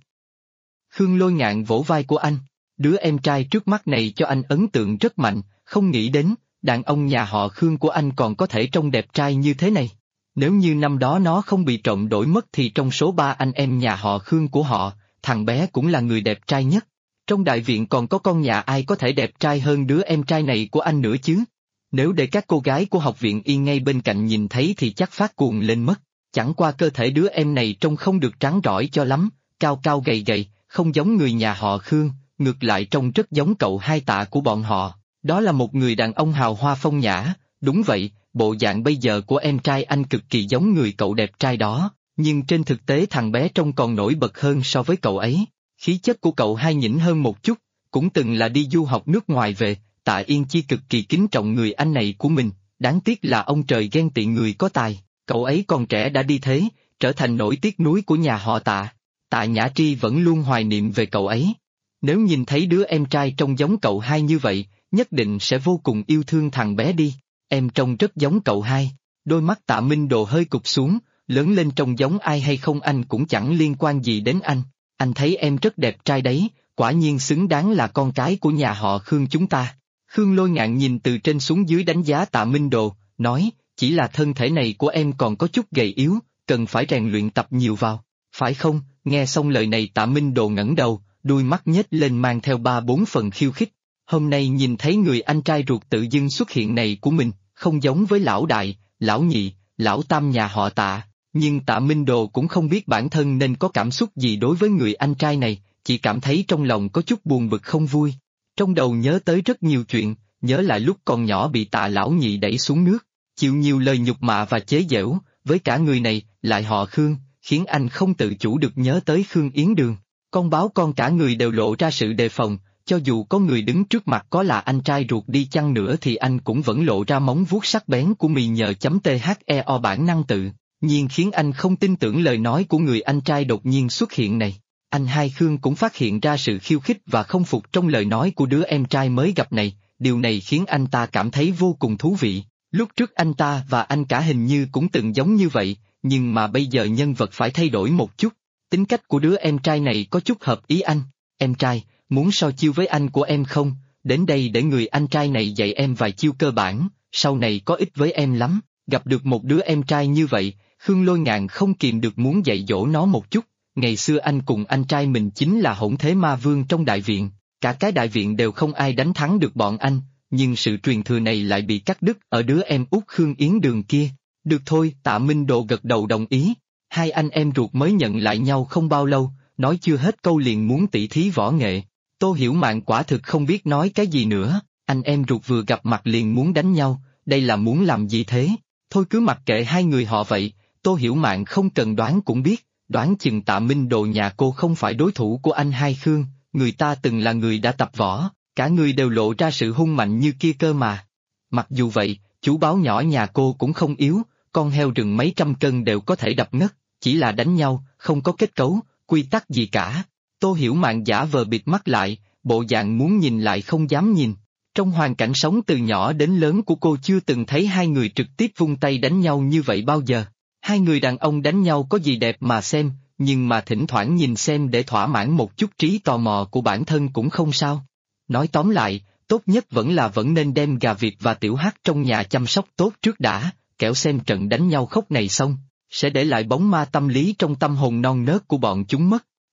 Khương Lôi Ngạn vỗ vai của anh, đứa em trai trước mắt này cho anh ấn tượng rất mạnh, không nghĩ đến, đàn ông nhà họ Khương của anh còn có thể trông đẹp trai như thế này. Nếu như năm đó nó không bị trộm đổi mất thì trong số 3 anh em nhà họ Khương của họ, thằng bé cũng là người đẹp trai nhất. Trong đại viện còn có con nhà ai có thể đẹp trai hơn đứa em trai này của anh nữa chứ? Nếu để các cô gái của học viện y ngay bên cạnh nhìn thấy thì chắc phát cuồng lên mất. Chẳng qua cơ thể đứa em này trông không được trắng trỏi cho lắm, cao cao gầy gầy, không giống người nhà họ Khương, ngược lại trông rất giống cậu hai Tạ của bọn họ. Đó là một người đàn ông hào hoa phong nhã, đúng vậy, bộ dạng bây giờ của em trai anh cực kỳ giống người cậu đẹp trai đó, nhưng trên thực tế thằng bé trông còn nổi bật hơn so với cậu ấy. Khí chất của cậu hai nhỉnh hơn một chút, cũng từng là đi du học nước ngoài về, Tạ Yên Chi cực kỳ kính trọng người anh này của mình, đáng tiếc là ông trời ghen tị người có tài, cậu ấy còn trẻ đã đi thế, trở thành nỗi tiếc nuối của nhà họ Tạ. Tạ Nhã Tri vẫn luôn hoài niệm về cậu ấy. Nếu nhìn thấy đứa em trai trông giống cậu hai như vậy, nhất định sẽ vô cùng yêu thương thằng bé đi, em trông rất giống cậu hai. Đôi mắt Tạ Minh Đồ hơi cụp xuống, lớn lên trông giống ai hay không anh cũng chẳng liên quan gì đến anh thấy em rất đẹp trai đấy, quả nhiên xứng đáng là con cái của nhà họ Khương chúng ta. Khương Lôi Ngạn nhìn từ trên xuống dưới đánh giá Tạ Minh Đồ, nói, chỉ là thân thể này của em còn có chút gầy yếu, cần phải rèn luyện tập nhiều vào, phải không? Nghe xong lời này Tạ Minh Đồ ngẩng đầu, đuôi mắt nhếch lên mang theo 3-4 phần khiêu khích. Hôm nay nhìn thấy người anh trai ruột tự dưng xuất hiện này của mình, không giống với lão đại, lão nhị, lão tam nhà họ Tạ, nhưng Tạ Minh Đồ cũng không biết bản thân nên có cảm xúc gì đối với người anh trai này, chỉ cảm thấy trong lòng có chút buồn bực không vui. Trong đầu nhớ tới rất nhiều chuyện, nhớ lại lúc còn nhỏ bị Tạ lão nhị đẩy xuống nước, chịu nhiều lời nhục mạ và chế giễu, với cả người này, lại họ Khương, khiến anh không tự chủ được nhớ tới Khương Yến Đường. Con báo con cả người đều lộ ra sự đề phòng, cho dù có người đứng trước mặt có là anh trai ruột đi chăng nữa thì anh cũng vẫn lộ ra móng vuốt sắc bén của mì nhờ chấm THEO bản năng tự nhiên khiến anh không tin tưởng lời nói của người anh trai đột nhiên xuất hiện này. Anh hai Khương cũng phát hiện ra sự khiêu khích và không phục trong lời nói của đứa em trai mới gặp này, điều này khiến anh ta cảm thấy vô cùng thú vị. Lúc trước anh ta và anh cả hình như cũng từng giống như vậy, nhưng mà bây giờ nhân vật phải thay đổi một chút. Tính cách của đứa em trai này có chút hợp ý anh. Em trai, muốn so chiêu với anh của em không? Đến đây để người anh trai này dạy em vài chiêu cơ bản, sau này có ích với em lắm. Gặp được một đứa em trai như vậy, Khương Lôi Ngạn không kìm được muốn dạy dỗ nó một chút. Ngày xưa anh cùng anh trai mình chính là hỗn thế ma vương trong đại viện, cả cái đại viện đều không ai đánh thắng được bọn anh, nhưng sự truyền thừa này lại bị cắt đứt ở đứa em út Khương Yến Đường kia. Được thôi, Tạ Minh Đồ gật đầu đồng ý. Hai anh em ruột mới nhận lại nhau không bao lâu, nói chưa hết câu liền muốn tỉ thí võ nghệ. Tô Hiểu Mạn quả thực không biết nói cái gì nữa, anh em ruột vừa gặp mặt liền muốn đánh nhau, đây là muốn làm gì thế? Thôi cứ mặc kệ hai người họ vậy, Tô Hiểu Mạn không cần đoán cũng biết, đoán chừng Tạ Minh Đồ nhà cô không phải đối thủ của anh hai Khương, người ta từng là người đã tập võ, cả người đều lộ ra sự hung mạnh như kia cơ mà. Mặc dù vậy, chú báo nhỏ nhà cô cũng không yếu, con heo rừng mấy trăm cân đều có thể đập ngất, chỉ là đánh nhau, không có kết cấu, quy tắc gì cả. Tô Hiểu Mạn giả vờ bịt mắt lại, bộ dạng muốn nhìn lại không dám nhìn. Trong hoàn cảnh sống từ nhỏ đến lớn của cô chưa từng thấy hai người trực tiếp vung tay đánh nhau như vậy bao giờ. Hai người đàn ông đánh nhau có gì đẹp mà xem, nhưng mà thỉnh thoảng nhìn xem để thỏa mãn một chút trí tò mò của bản thân cũng không sao. Nói tóm lại, tốt nhất vẫn nên đem gà vịt và tiểu hắc trong nhà chăm sóc tốt trước đã, kẻo xem trận đánh nhau khốc này xong, sẽ để lại bóng ma tâm lý trong tâm hồn non nớt của bọn chúng mất.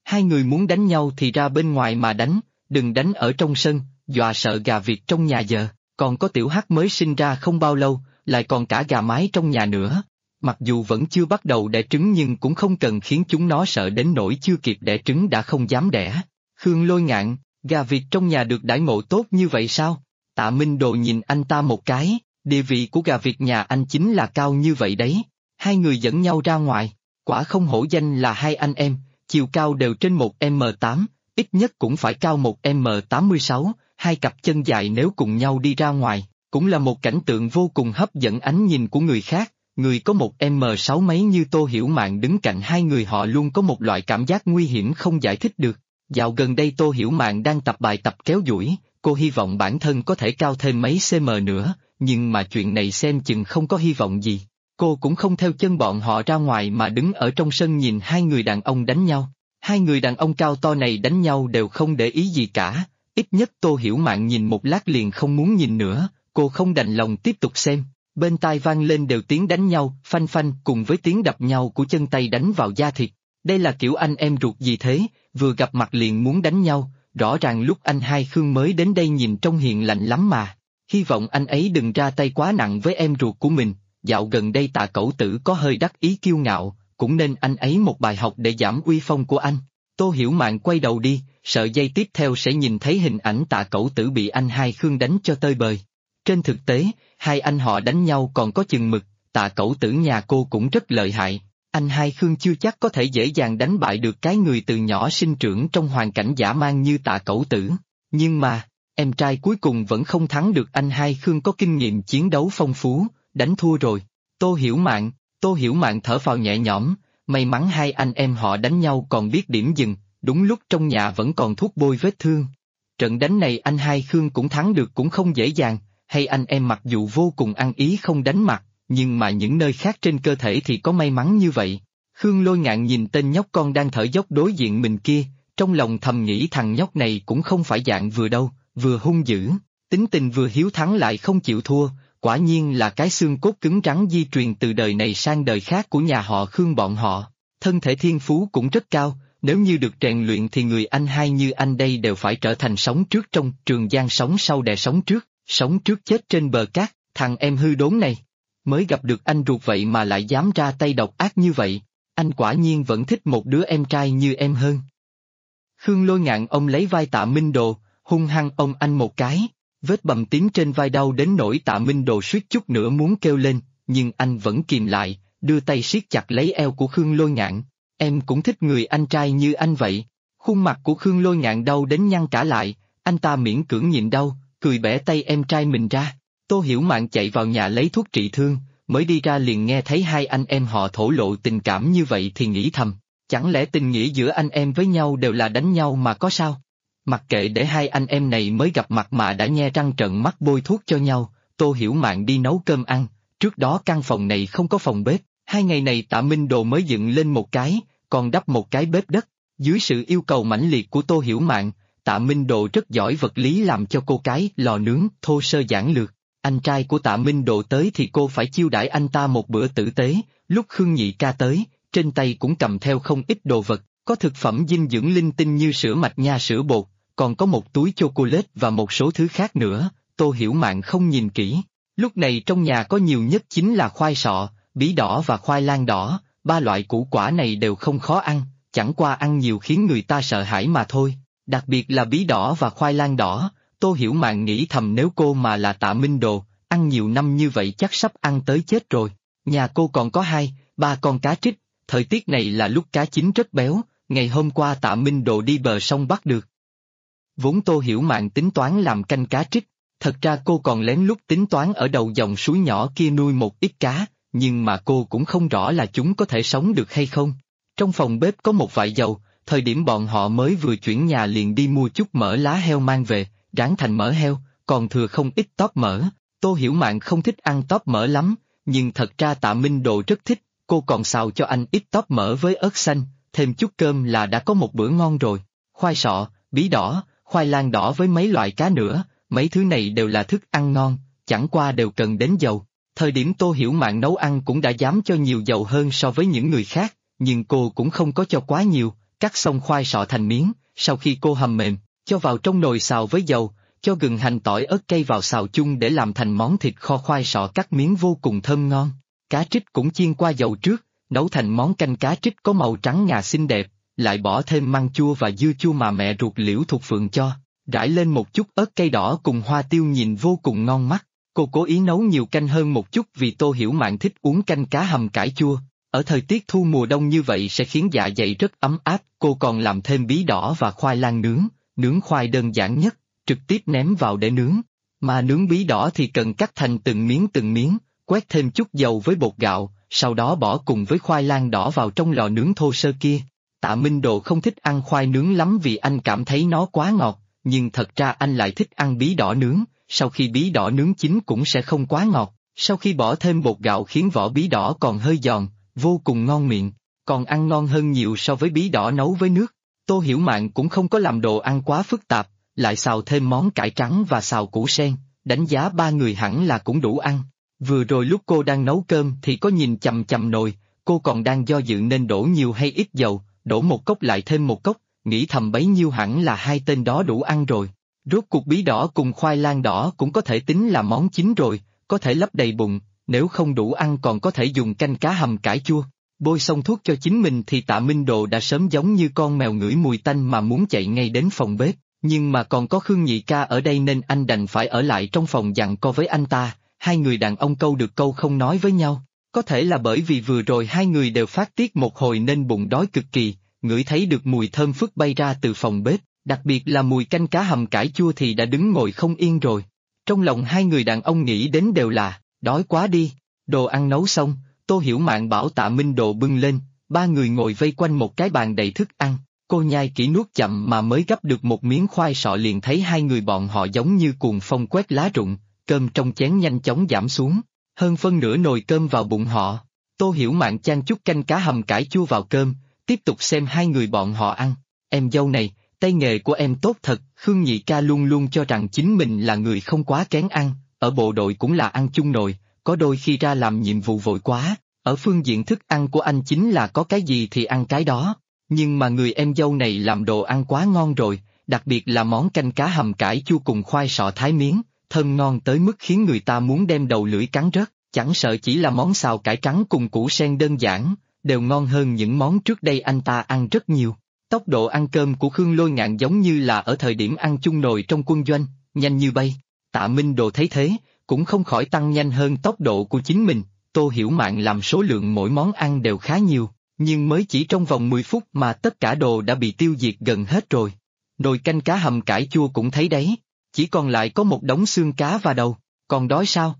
Hai người muốn đánh nhau thì ra bên ngoài mà đánh, đừng đánh ở trong sân, dọa sợ gà vịt trong nhà giờ, còn có tiểu hắc mới sinh ra không bao lâu, lại còn cả gà mái trong nhà nữa. Mặc dù vẫn chưa bắt đầu đẻ trứng nhưng cũng không cần khiến chúng nó sợ đến nỗi chưa kịp đẻ trứng đã không dám đẻ. Khương Lôi Ngạn, gà vịt trong nhà được đãi ngộ tốt như vậy sao? Tạ Minh Đồ nhìn anh ta một cái, địa vị của gà vịt nhà anh chính là cao như vậy đấy. Hai người dẫn nhau ra ngoài, quả không hổ danh là hai anh em, chiều cao đều trên 1m8, ít nhất cũng phải cao 1m86, hai cặp chân dài nếu cùng nhau đi ra ngoài, cũng là một cảnh tượng vô cùng hấp dẫn ánh nhìn của người khác. Người có 1m6 mấy như Tô Hiểu Mạn đứng cạnh hai người họ luôn có một loại cảm giác nguy hiểm không giải thích được. Dạo gần đây Tô Hiểu Mạn đang tập bài tập kéo duỗi, cô hy vọng bản thân có thể cao thêm mấy cm nữa, nhưng mà chuyện này xem chừng không có hy vọng gì. Cô cũng không theo chân bọn họ ra ngoài mà đứng ở trong sân nhìn hai người đàn ông đánh nhau. Hai người đàn ông cao to này đánh nhau đều không để ý gì cả, ít nhất Tô Hiểu Mạn nhìn một lát liền không muốn nhìn nữa, cô không đành lòng tiếp tục xem. Bên tai vang lên đều tiếng đánh nhau, phanh phanh cùng với tiếng đập nhau của chân tay đánh vào da thịt. Đây là kiểu anh em ruột gì thế, vừa gặp mặt liền muốn đánh nhau, rõ ràng lúc anh Hai Khương mới đến đây nhìn trông hiền lành lắm mà. Hy vọng anh ấy đừng ra tay quá nặng với em ruột của mình, dạo gần đây Tạ Cẩu Tử có hơi đắc ý kiêu ngạo, cũng nên anh ấy một bài học để giảm uy phong của anh. Tô Hiểu Mạn quay đầu đi, sợ giây tiếp theo sẽ nhìn thấy hình ảnh Tạ Cẩu Tử bị anh Hai Khương đánh cho tơi bời. Trên thực tế, hai anh họ đánh nhau còn có chừng mực, Tạ Cẩu Tử nhà cô cũng rất lợi hại. Anh Hai Khương chưa chắc có thể dễ dàng đánh bại được cái người từ nhỏ sinh trưởng trong hoàn cảnh dã man như Tạ Cẩu Tử. Nhưng mà, em trai cuối cùng vẫn không thắng được anh Hai Khương có kinh nghiệm chiến đấu phong phú, đánh thua rồi. Tô Hiểu Mạn thở phào nhẹ nhõm, may mắn hai anh em họ đánh nhau còn biết điểm dừng, đúng lúc trong nhà vẫn còn thuốc bôi vết thương. Trận đánh này anh Hai Khương cũng thắng được cũng không dễ dàng, hay anh em mặc dù vô cùng ăn ý không đánh mặt, nhưng mà những nơi khác trên cơ thể thì có may mắn như vậy. Khương Lôi Ngạn nhìn tên nhóc con đang thở dốc đối diện mình kia, trong lòng thầm nghĩ thằng nhóc này cũng không phải dạng vừa đâu, vừa hung dữ, tính tình vừa hiếu thắng lại không chịu thua, quả nhiên là cái xương cốt cứng rắn di truyền từ đời này sang đời khác của nhà họ Khương bọn họ. Thân thể thiên phú cũng rất cao, nếu như được rèn luyện thì người anh hai như anh đây đều phải trở thành sống trước trong Trường Giang sống sau đè sống trước chết trên bờ cát, thằng em hư đốn này. Mới gặp được anh ruột vậy mà lại dám ra tay độc ác như vậy, anh quả nhiên vẫn thích một đứa em trai như em hơn. Khương Lôi Ngạn ôm lấy vai Tạ Minh Đồ, hung hăng ôm anh một cái, vết bầm tím trên vai đau đến nỗi Tạ Minh Đồ suýt chút nữa muốn kêu lên, nhưng anh vẫn kìm lại, đưa tay siết chặt lấy eo của Khương Lôi Ngạn. Em cũng thích người anh trai như anh vậy. Khuôn mặt của Khương Lôi Ngạn đau đến nhăn cả lại, anh ta miễn cưỡng nhịn đau, cười bẻ tay em trai mình ra. Tô Hiểu Mạn chạy vào nhà lấy thuốc trị thương, mới đi ra liền nghe thấy hai anh em họ thổ lộ tình cảm như vậy thì nghĩ thầm, chẳng lẽ tình nghĩa giữa anh em với nhau đều là đánh nhau mà có sao? Mặc kệ để hai anh em này mới gặp mặt mà đã nhe răng trợn mắt bôi thuốc cho nhau, Tô Hiểu Mạn đi nấu cơm ăn, trước đó căn phòng này không có phòng bếp, 2 ngày này Tạ Minh Đồ mới dựng lên một cái, còn đắp một cái bếp đất, dưới sự yêu cầu mãnh liệt của Tô Hiểu Mạn, Tạ Minh Đồ rất giỏi vật lý làm cho cô cái lò nướng thô sơ giản lược. Anh trai của Tạ Minh Đồ tới thì cô phải chiêu đãi anh ta một bữa tử tế, lúc Khương Nhị ca tới, trên tay cũng cầm theo không ít đồ vật, có thực phẩm dinh dưỡng linh tinh như sữa mạch nha sữa bột, còn có một túi chocolate và một số thứ khác nữa, Tô Hiểu Mạn không nhìn kỹ. Lúc này trong nhà có nhiều nhất chính là khoai sọ, bí đỏ và khoai lang đỏ, 3 loại củ quả này đều không khó ăn, chẳng qua ăn nhiều khiến người ta sợ hãi mà thôi, đặc biệt là bí đỏ và khoai lang đỏ. Tô Hiểu Mạn nghĩ thầm nếu cô mà là Tạ Minh Đồ, ăn nhiều năm như vậy chắc sắp ăn tới chết rồi. Nhà cô còn có 2-3 con cá trích, thời tiết này là lúc cá chín rất béo, ngày hôm qua Tạ Minh Đồ đi bờ sông bắt được. Vốn Tô Hiểu Mạn tính toán làm canh cá trích, thật ra cô còn lén lút tính toán ở đầu dòng suối nhỏ kia nuôi một ít cá, nhưng mà cô cũng không rõ là chúng có thể sống được hay không. Trong phòng bếp có một vại dầu, thời điểm bọn họ mới vừa chuyển nhà liền đi mua chút mỡ lá heo mang về, rán thành mỡ heo, còn thừa không ít tóp mỡ. Tô Hiểu Mạn không thích ăn tóp mỡ lắm, nhưng thật ra Tạ Minh Đồ rất thích, cô còn xào cho anh ít tóp mỡ với ớt xanh, thêm chút cơm là đã có một bữa ngon rồi. Khoai sọ, bí đỏ, khoai lang đỏ với mấy loại cá nữa, mấy thứ này đều là thức ăn ngon, chẳng qua đều cần đến dầu. Thời điểm Tô Hiểu Mạn nấu ăn cũng đã dám cho nhiều dầu hơn so với những người khác, nhưng cô cũng không có cho quá nhiều, cắt xong khoai sọ thành miếng, sau khi cô hầm mềm, cho vào trong nồi xào với dầu, cho gừng hành tỏi ớt cay vào xào chung để làm thành món thịt kho khoai sọ cắt miếng vô cùng thơm ngon. Cá trích cũng chiên qua dầu trước, nấu thành món canh cá trích có màu trắng ngà xinh đẹp, lại bỏ thêm măng chua và dưa chua mà mẹ ruột Liễu Thục Phượng cho, rải lên một chút ớt cay đỏ cùng hoa tiêu nhìn vô cùng ngon mắt. Cô cố ý nấu nhiều canh hơn một chút vì Tô Hiểu Mạn thích uống canh cá hầm cải chua. Ở thời tiết thu mùa đông như vậy sẽ khiến dạ dày rất ấm áp. Cô còn làm thêm bí đỏ và khoai lang nướng khoai đơn giản nhất, trực tiếp ném vào để nướng. Mà nướng bí đỏ thì cần cắt thành từng miếng, quét thêm chút dầu với bột gạo, sau đó bỏ cùng với khoai lang đỏ vào trong lò nướng thô sơ kia. Tạ Minh Đồ không thích ăn khoai nướng lắm vì anh cảm thấy nó quá ngọt, nhưng thật ra anh lại thích ăn bí đỏ nướng, sau khi bí đỏ nướng chín cũng sẽ không quá ngọt, sau khi bỏ thêm bột gạo khiến vỏ bí đỏ còn hơi giòn, vô cùng ngon miệng, còn ăn ngon hơn nhiều so với bí đỏ nấu với nước. Tô Hiểu Mạn cũng không có làm đồ ăn quá phức tạp, lại xào thêm món cải trắng và xào củ sen, đánh giá 3 người hẳn là cũng đủ ăn. Vừa rồi lúc cô đang nấu cơm thì có nhìn chằm chằm nồi, cô còn đang do dự nên đổ nhiều hay ít dầu, đổ một cốc lại thêm một cốc, nghĩ thầm bấy nhiêu hẳn là hai tên đó đủ ăn rồi. Rốt cuộc bí đỏ cùng khoai lang đỏ cũng có thể tính là món chính rồi, có thể lấp đầy bụng, nếu không đủ ăn còn có thể dùng canh cá hầm cải chua. Bôi xong thuốc cho chính mình thì Tạ Minh Đồ đã sớm giống như con mèo ngửi mùi tanh mà muốn chạy ngay đến phòng bếp, nhưng mà còn có Khương Nhị Ca ở đây nên anh đành phải ở lại trong phòng dặn co với anh ta. Hai người đàn ông câu được câu không nói với nhau, có thể là bởi vì vừa rồi hai người đều phát tiết một hồi nên bụng đói cực kỳ, ngửi thấy được mùi thơm phức bay ra từ phòng bếp, đặc biệt là mùi canh cá hầm cải chua thì đã đứng ngồi không yên rồi. Trong lòng hai người đàn ông nghĩ đến đều là, đói quá đi. Đồ ăn nấu xong, Tô Hiểu Mạn bảo Tạ Minh Đồ bưng lên, ba người ngồi vây quanh một cái bàn đầy thức ăn, cô nhai kỹ nuốt chậm mà mới gắp được một miếng khoai sọ liền thấy hai người bọn họ giống như cuồng phong quét lá rụng, cơm trong chén nhanh chóng giảm xuống, hơn phân nửa nồi cơm vào bụng họ. Tô Hiểu Mạn chan chút canh cá hầm cải chua vào cơm, tiếp tục xem hai người bọn họ ăn. Em dâu này, tay nghề của em tốt thật. Khương Nhị Ca luôn luôn cho rằng chính mình là người không quá kén ăn, ở bộ đội cũng là ăn chung nồi, có đôi khi ra làm nhiệm vụ vội quá, ở phương diện thức ăn của anh chính là có cái gì thì ăn cái đó. Nhưng mà người em dâu này làm đồ ăn quá ngon rồi, đặc biệt là món canh cá hầm cải chua cùng khoai sọ thái miếng, thơm ngon tới mức khiến người ta muốn đem đầu lưỡi cắn rớt, chẳng sợ chỉ là món xào cải trắng cùng củ sen đơn giản, đều ngon hơn những món trước đây anh ta ăn rất nhiều. Tốc độ ăn cơm của Khương Lôi Ngạn giống như là ở thời điểm ăn chung nồi trong quân doanh, nhanh như bay. Tạ Minh Đồ thấy thế, cũng không khỏi tăng nhanh hơn tốc độ của chính mình. Tô Hiểu Mạn làm số lượng mỗi món ăn đều khá nhiều, nhưng mới chỉ trong vòng 10 phút mà tất cả đồ đã bị tiêu diệt gần hết rồi. Nồi canh cá hầm cải chua cũng thấy đấy, chỉ còn lại có một đống xương cá và đầu, còn đói sao?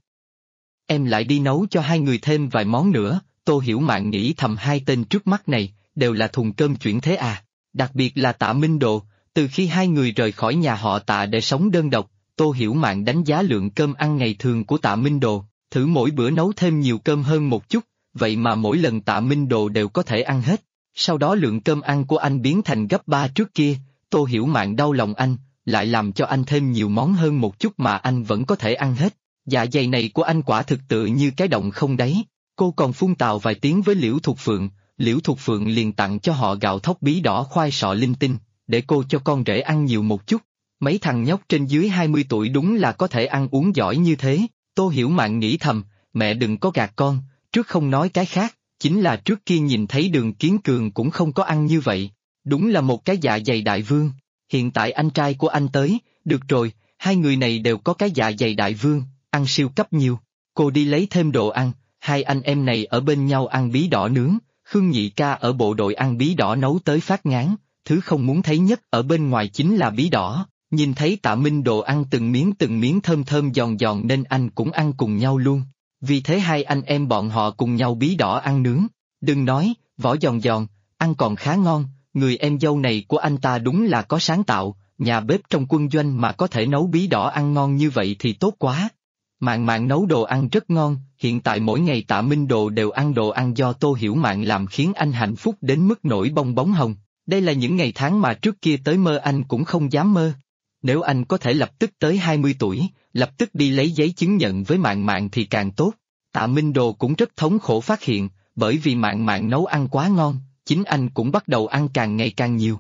Em lại đi nấu cho hai người thêm vài món nữa. Tô Hiểu Mạn nghĩ thầm hai tên trước mắt này, đều là thùng cơm chuyển thế à. Đặc biệt là Tạ Minh Đồ, từ khi hai người rời khỏi nhà họ Tạ để sống đơn độc, Tô Hiểu Mạn đánh giá lượng cơm ăn ngày thường của Tạ Minh Đồ, thử mỗi bữa nấu thêm nhiều cơm hơn một chút, vậy mà mỗi lần Tạ Minh Đồ đều có thể ăn hết. Sau đó lượng cơm ăn của anh biến thành gấp 3 trước kia, Tô Hiểu Mạn đau lòng anh, lại làm cho anh thêm nhiều món hơn một chút mà anh vẫn có thể ăn hết. Dạ dày này của anh quả thực tự như cái động không đáy. Cô còn phun tào vài tiếng với Liễu Thục Phượng, Liễu Thục Phượng liền tặng cho họ gạo thóc bí đỏ khoai sọ linh tinh, để cô cho con rể ăn nhiều một chút. Mấy thằng nhóc trên dưới 20 tuổi đúng là có thể ăn uống giỏi như thế. Tô Hiểu Mạn nghĩ thầm, mẹ đừng có gạt con, trước không nói cái khác, chính là trước kia nhìn thấy Đường Kiến Cường cũng không có ăn như vậy. Đúng là một cái dạ dày đại vương. Hiện tại anh trai của anh tới, được rồi, hai người này đều có cái dạ dày đại vương, ăn siêu cấp nhiều. Cô đi lấy thêm đồ ăn, hai anh em này ở bên nhau ăn bí đỏ nướng, Khương Nhị Ca ở bộ đội ăn bí đỏ nấu tới phát ngán, thứ không muốn thấy nhất ở bên ngoài chính là bí đỏ. Nhìn thấy Tạ Minh Đồ ăn từng miếng thơm thơm giòn giòn nên anh cũng ăn cùng nhau luôn. Vì thế hai anh em bọn họ cùng nhau bí đỏ ăn nướng. Đừng nói, vỏ giòn giòn, ăn còn khá ngon, người em dâu này của anh ta đúng là có sáng tạo, nhà bếp trong quân doanh mà có thể nấu bí đỏ ăn ngon như vậy thì tốt quá. Mạn Mạn nấu đồ ăn rất ngon, hiện tại mỗi ngày Tạ Minh Đồ đều ăn đồ ăn do Tô Hiểu Mạn làm khiến anh hạnh phúc đến mức nổi bong bóng hồng. Đây là những ngày tháng mà trước kia tới mơ anh cũng không dám mơ. Nếu anh có thể lập tức tới 20 tuổi, lập tức đi lấy giấy chứng nhận với Mạn Mạn thì càng tốt. Tạ Minh Đồ cũng rất thống khổ phát hiện, bởi vì Mạn Mạn nấu ăn quá ngon, chính anh cũng bắt đầu ăn càng ngày càng nhiều.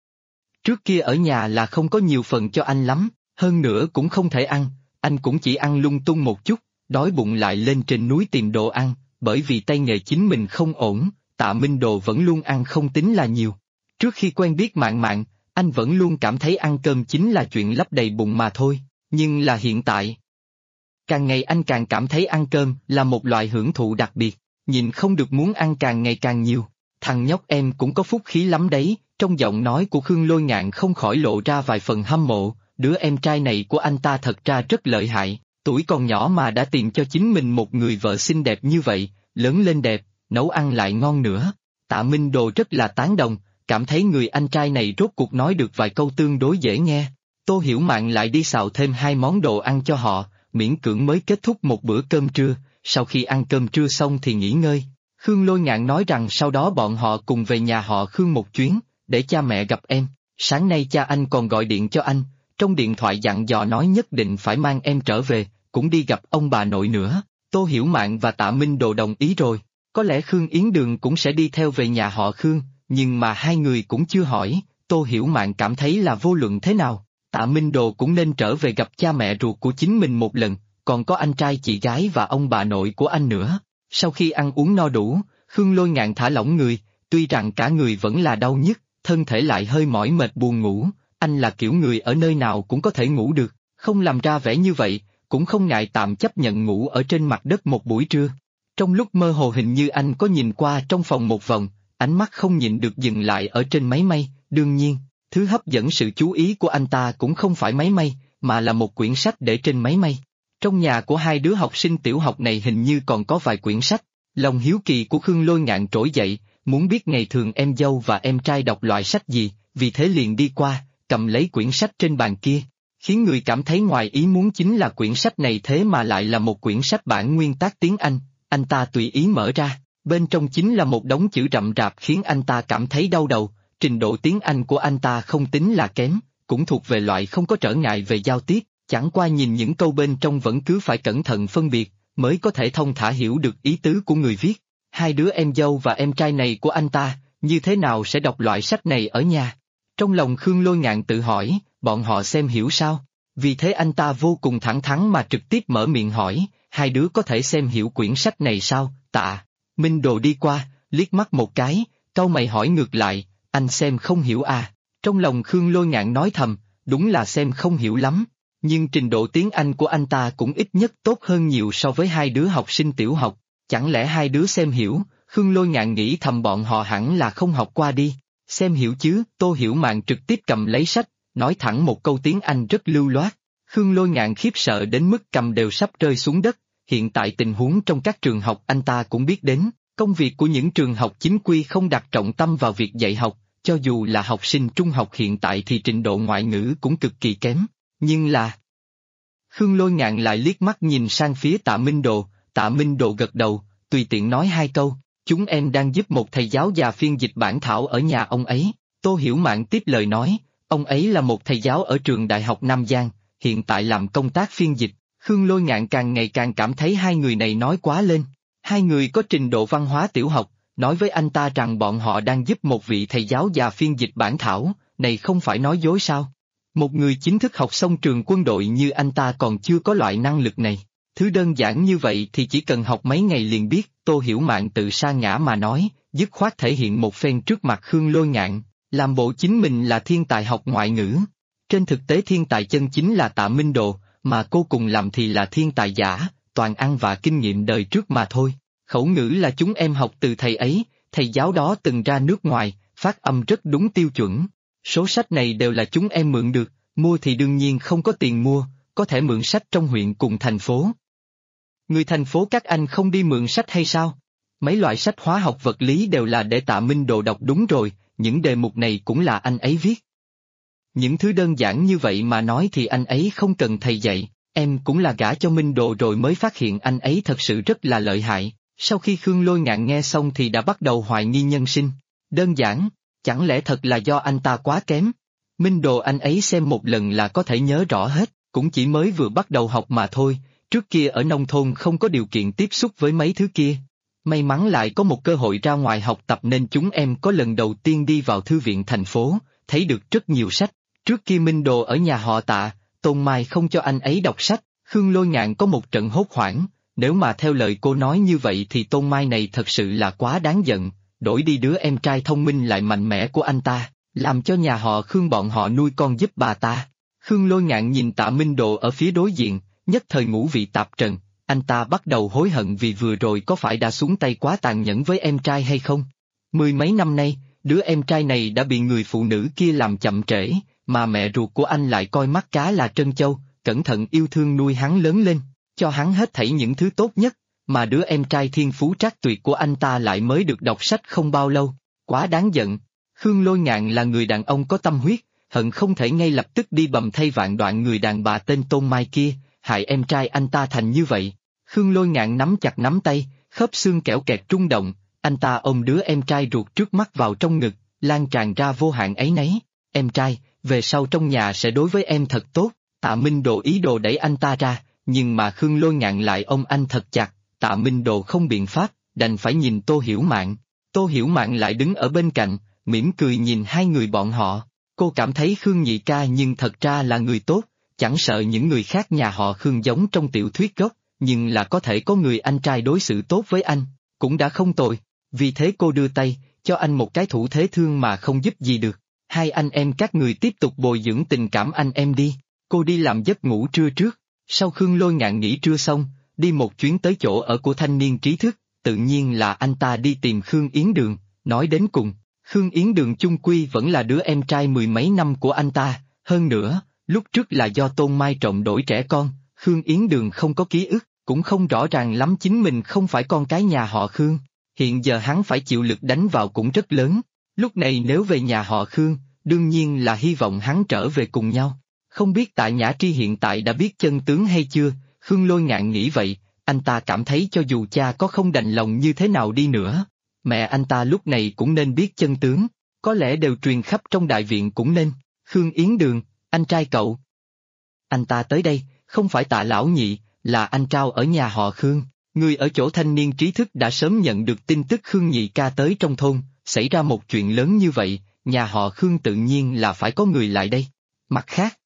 Trước kia ở nhà là không có nhiều phần cho anh lắm, hơn nữa cũng không thể ăn, anh cũng chỉ ăn lung tung một chút, đói bụng lại lên trên núi tìm đồ ăn, bởi vì tay nghề chính mình không ổn, Tạ Minh Đồ vẫn luôn ăn không tính là nhiều. Trước khi quen biết Mạn Mạn, anh vẫn luôn cảm thấy ăn cơm chính là chuyện lấp đầy bụng mà thôi, nhưng là hiện tại. Càng ngày anh càng cảm thấy ăn cơm là một loại hưởng thụ đặc biệt, nhìn không được muốn ăn càng ngày càng nhiều. Thằng nhóc em cũng có phúc khí lắm đấy, trong giọng nói của Khương Lôi Ngạn không khỏi lộ ra vài phần hâm mộ, đứa em trai này của anh ta thật ra rất lợi hại, tuổi còn nhỏ mà đã tìm cho chính mình một người vợ xinh đẹp như vậy, lớn lên đẹp, nấu ăn lại ngon nữa. Tạ Minh Đồ rất là tán đồng, cảm thấy người anh trai này rốt cuộc nói được vài câu tương đối dễ nghe. Tô Hiểu Mạn lại đi xào thêm 2 món đồ ăn cho họ, miễn cưỡng mới kết thúc một bữa cơm trưa, sau khi ăn cơm trưa xong thì nghỉ ngơi. Khương Lôi Ngạn nói rằng sau đó bọn họ cùng về nhà họ Khương một chuyến, để cha mẹ gặp em. Sáng nay cha anh còn gọi điện cho anh, trong điện thoại dặn dò nói nhất định phải mang em trở về, cũng đi gặp ông bà nội nữa. Tô Hiểu Mạn và Tạ Minh Đồ đồng ý rồi, có lẽ Khương Yến Đường cũng sẽ đi theo về nhà họ Khương, nhưng mà hai người cũng chưa hỏi, Tô Hiểu Mạn cảm thấy là vô luận thế nào, Tạ Minh Đồ cũng nên trở về gặp cha mẹ ruột của chính mình một lần, còn có anh trai chị gái và ông bà nội của anh nữa. Sau khi ăn uống no đủ, Khương Lôi Ngạn thả lỏng người, tuy rằng cả người vẫn là đau nhức, thân thể lại hơi mỏi mệt buồn ngủ, anh là kiểu người ở nơi nào cũng có thể ngủ được, không làm ra vẻ như vậy, cũng không ngại tạm chấp nhận ngủ ở trên mặt đất một buổi trưa. Trong lúc mơ hồ hình như anh có nhìn qua trong phòng một vòng, ánh mắt không nhịn được dừng lại ở trên máy may, đương nhiên, thứ hấp dẫn sự chú ý của anh ta cũng không phải máy may, mà là một quyển sách để trên máy may. Trong nhà của hai đứa học sinh tiểu học này hình như còn có vài quyển sách, lòng hiếu kỳ của Khương Lôi Ngạn trỗi dậy, muốn biết ngày thường em dâu và em trai đọc loại sách gì, vì thế liền đi qua, cầm lấy quyển sách trên bàn kia. Khiến người cảm thấy ngoài ý muốn chính là quyển sách này thế mà lại là một quyển sách bản nguyên tác tiếng anh ta tùy ý mở ra, bên trong chính là một đống chữ rậm rạp khiến anh ta cảm thấy đau đầu, trình độ tiếng Anh của anh ta không tính là kém, cũng thuộc về loại không có trở ngại về giao tiếp, chẳng qua nhìn những câu bên trong vẫn cứ phải cẩn thận phân biệt, mới có thể thông thả hiểu được ý tứ của người viết. Hai đứa em dâu và em trai này của anh ta, như thế nào sẽ đọc loại sách này ở nhà? Trong lòng Khương Lôi Ngạn tự hỏi, bọn họ xem hiểu sao? Vì thế anh ta vô cùng thẳng thắn mà trực tiếp mở miệng hỏi, hai đứa có thể xem hiểu quyển sách này sao? Tạ Minh Đồ đi qua, liếc mắt một cái, cau mày hỏi ngược lại, anh xem không hiểu à? Trong lòng Khương Lôi Ngạn nói thầm, đúng là xem không hiểu lắm, nhưng trình độ tiếng Anh của anh ta cũng ít nhất tốt hơn nhiều so với hai đứa học sinh tiểu học, chẳng lẽ hai đứa xem hiểu? Khương Lôi Ngạn nghĩ thầm bọn họ hẳn là không học qua đi, xem hiểu chứ? Tô Hiểu Mạn trực tiếp cầm lấy sách, nói thẳng một câu tiếng Anh rất lưu loát. Khương Lôi Ngạn khiếp sợ đến mức cầm đều sắp rơi xuống đất, hiện tại tình huống trong các trường học anh ta cũng biết đến, công việc của những trường học chính quy không đặt trọng tâm vào việc dạy học, cho dù là học sinh trung học hiện tại thì trình độ ngoại ngữ cũng cực kỳ kém, nhưng là... Khương Lôi Ngạn lại liếc mắt nhìn sang phía Tạ Minh Đồ, Tạ Minh Đồ gật đầu, tùy tiện nói hai câu, chúng em đang giúp một thầy giáo già phiên dịch bản thảo ở nhà ông ấy. Tô Hiểu Mạn tiếp lời nói, ông ấy là một thầy giáo ở trường Đại học Nam Giang, hiện tại làm công tác phiên dịch. Khương Lôi Ngạn càng ngày càng cảm thấy hai người này nói quá lên. Hai người có trình độ văn hóa tiểu học, nói với anh ta rằng bọn họ đang giúp một vị thầy giáo già phiên dịch bản thảo, này không phải nói dối sao? Một người chính thức học xong trường quân đội như anh ta còn chưa có loại năng lực này. Thứ đơn giản như vậy thì chỉ cần học mấy ngày liền biết. Tô Hiểu Mạn tự sa ngã mà nói, dứt khoát thể hiện một phen trước mặt Khương Lôi Ngạn, làm bộ chính mình là thiên tài học ngoại ngữ. Trên thực tế thiên tài chân chính là Tạ Minh Đồ, mà cô cùng làm thì là thiên tài giả, toàn ăn và kinh nghiệm đời trước mà thôi. Khẩu ngữ là chúng em học từ thầy ấy, thầy giáo đó từng ra nước ngoài, phát âm rất đúng tiêu chuẩn. Số sách này đều là chúng em mượn được, mua thì đương nhiên không có tiền mua, có thể mượn sách trong huyện cùng thành phố. Người thành phố các anh không đi mượn sách hay sao? Mấy loại sách hóa học vật lý đều là để Tạ Minh Đồ đọc đúng rồi, những đề mục này cũng là anh ấy viết. Những thứ đơn giản như vậy mà nói thì anh ấy không cần thầy dạy, em cũng là gả cho Minh Đồ rồi mới phát hiện anh ấy thật sự rất là lợi hại. Sau khi Khương Lôi Ngạn nghe xong thì đã bắt đầu hoài nghi nhân sinh. Đơn giản, chẳng lẽ thật là do anh ta quá kém? Minh Đồ anh ấy xem một lần là có thể nhớ rõ hết, cũng chỉ mới vừa bắt đầu học mà thôi, trước kia ở nông thôn không có điều kiện tiếp xúc với mấy thứ kia. May mắn lại có một cơ hội ra ngoài học tập nên chúng em có lần đầu tiên đi vào thư viện thành phố, thấy được rất nhiều sách. Trước kia Minh Đồ ở nhà họ Tạ, Tôn Mai không cho anh ấy đọc sách, Khương Lôi Ngạn có một trận hốt hoảng, nếu mà theo lời cô nói như vậy thì Tôn Mai này thật sự là quá đáng giận, đổi đi đứa em trai thông minh lại mạnh mẽ của anh ta, làm cho nhà họ Khương bọn họ nuôi con giúp bà ta. Khương Lôi Ngạn nhìn Tạ Minh Đồ ở phía đối diện, nhất thời ngũ vị tạp trần, anh ta bắt đầu hối hận vì vừa rồi có phải đã xuống tay quá tàn nhẫn với em trai hay không. Mười mấy năm nay, đứa em trai này đã bị người phụ nữ kia làm chậm trễ, mà mẹ ruột của anh lại coi mắt cá là trân châu, cẩn thận yêu thương nuôi hắn lớn lên, cho hắn hết thảy những thứ tốt nhất, mà đứa em trai thiên phú trác tuyệt của anh ta lại mới được đọc sách không bao lâu, quá đáng giận. Khương Lôi Ngạn là người đàn ông có tâm huyết, hận không thể ngay lập tức đi bầm thây vạn đoạn người đàn bà tên Tôn Mai kia, hại em trai anh ta thành như vậy. Khương Lôi Ngạn nắm chặt nắm tay, khớp xương kẽo kẹt rung động, anh ta ôm đứa em trai ruột trước mắt vào trong ngực, lan tràn ra vô hạn áy náy. Em trai, về sau trong nhà sẽ đối với em thật tốt. Tạ Minh Đồ ý đồ đẩy anh ta ra, nhưng mà Khương Lôi Ngạn lại ôm anh thật chặt, Tạ Minh Đồ không biện pháp, đành phải nhìn Tô Hiểu Mạn. Tô Hiểu Mạn lại đứng ở bên cạnh, mỉm cười nhìn hai người bọn họ. Cô cảm thấy Khương nhị ca nhưng thật ra là người tốt, chẳng sợ những người khác nhà họ Khương giống trong tiểu thuyết gốc, nhưng là có thể có người anh trai đối xử tốt với anh, cũng đã không tồi. Vì thế cô đưa tay, cho anh một cái thủ thế thương mà không giúp gì được. Hai anh em các người tiếp tục bồi dưỡng tình cảm anh em đi. Cô đi làm giấc ngủ trưa trước, sau Khương Lôi Ngạn nghỉ trưa xong, đi một chuyến tới chỗ ở của thanh niên trí thức, tự nhiên là anh ta đi tìm Khương Yến Đường, nói đến cùng, Khương Yến Đường chung quy vẫn là đứa em trai mười mấy năm của anh ta, hơn nữa, lúc trước là do Tôn Mai trộm đổi trẻ con, Khương Yến Đường không có ký ức, cũng không rõ ràng lắm chính mình không phải con cái nhà họ Khương, hiện giờ hắn phải chịu lực đánh vào cũng rất lớn, lúc này nếu về nhà họ Khương, đương nhiên là hy vọng hắn trở về cùng nhau. Không biết Tạ Nhã Tri hiện tại đã biết chân tướng hay chưa, Khương Lôi Ngạn nghĩ vậy, anh ta cảm thấy cho dù cha có không đành lòng như thế nào đi nữa, mẹ anh ta lúc này cũng nên biết chân tướng, có lẽ đều truyền khắp trong đại viện cũng nên. Khương Yến Đường, anh trai cậu. Anh ta tới đây, không phải Tạ lão nhị, là anh Trao ở nhà họ Khương, người ở chỗ thanh niên trí thức đã sớm nhận được tin tức Khương nhị ca tới trong thôn, xảy ra một chuyện lớn như vậy, nhà họ Khương tự nhiên là phải có người lại đây. Mặt khác,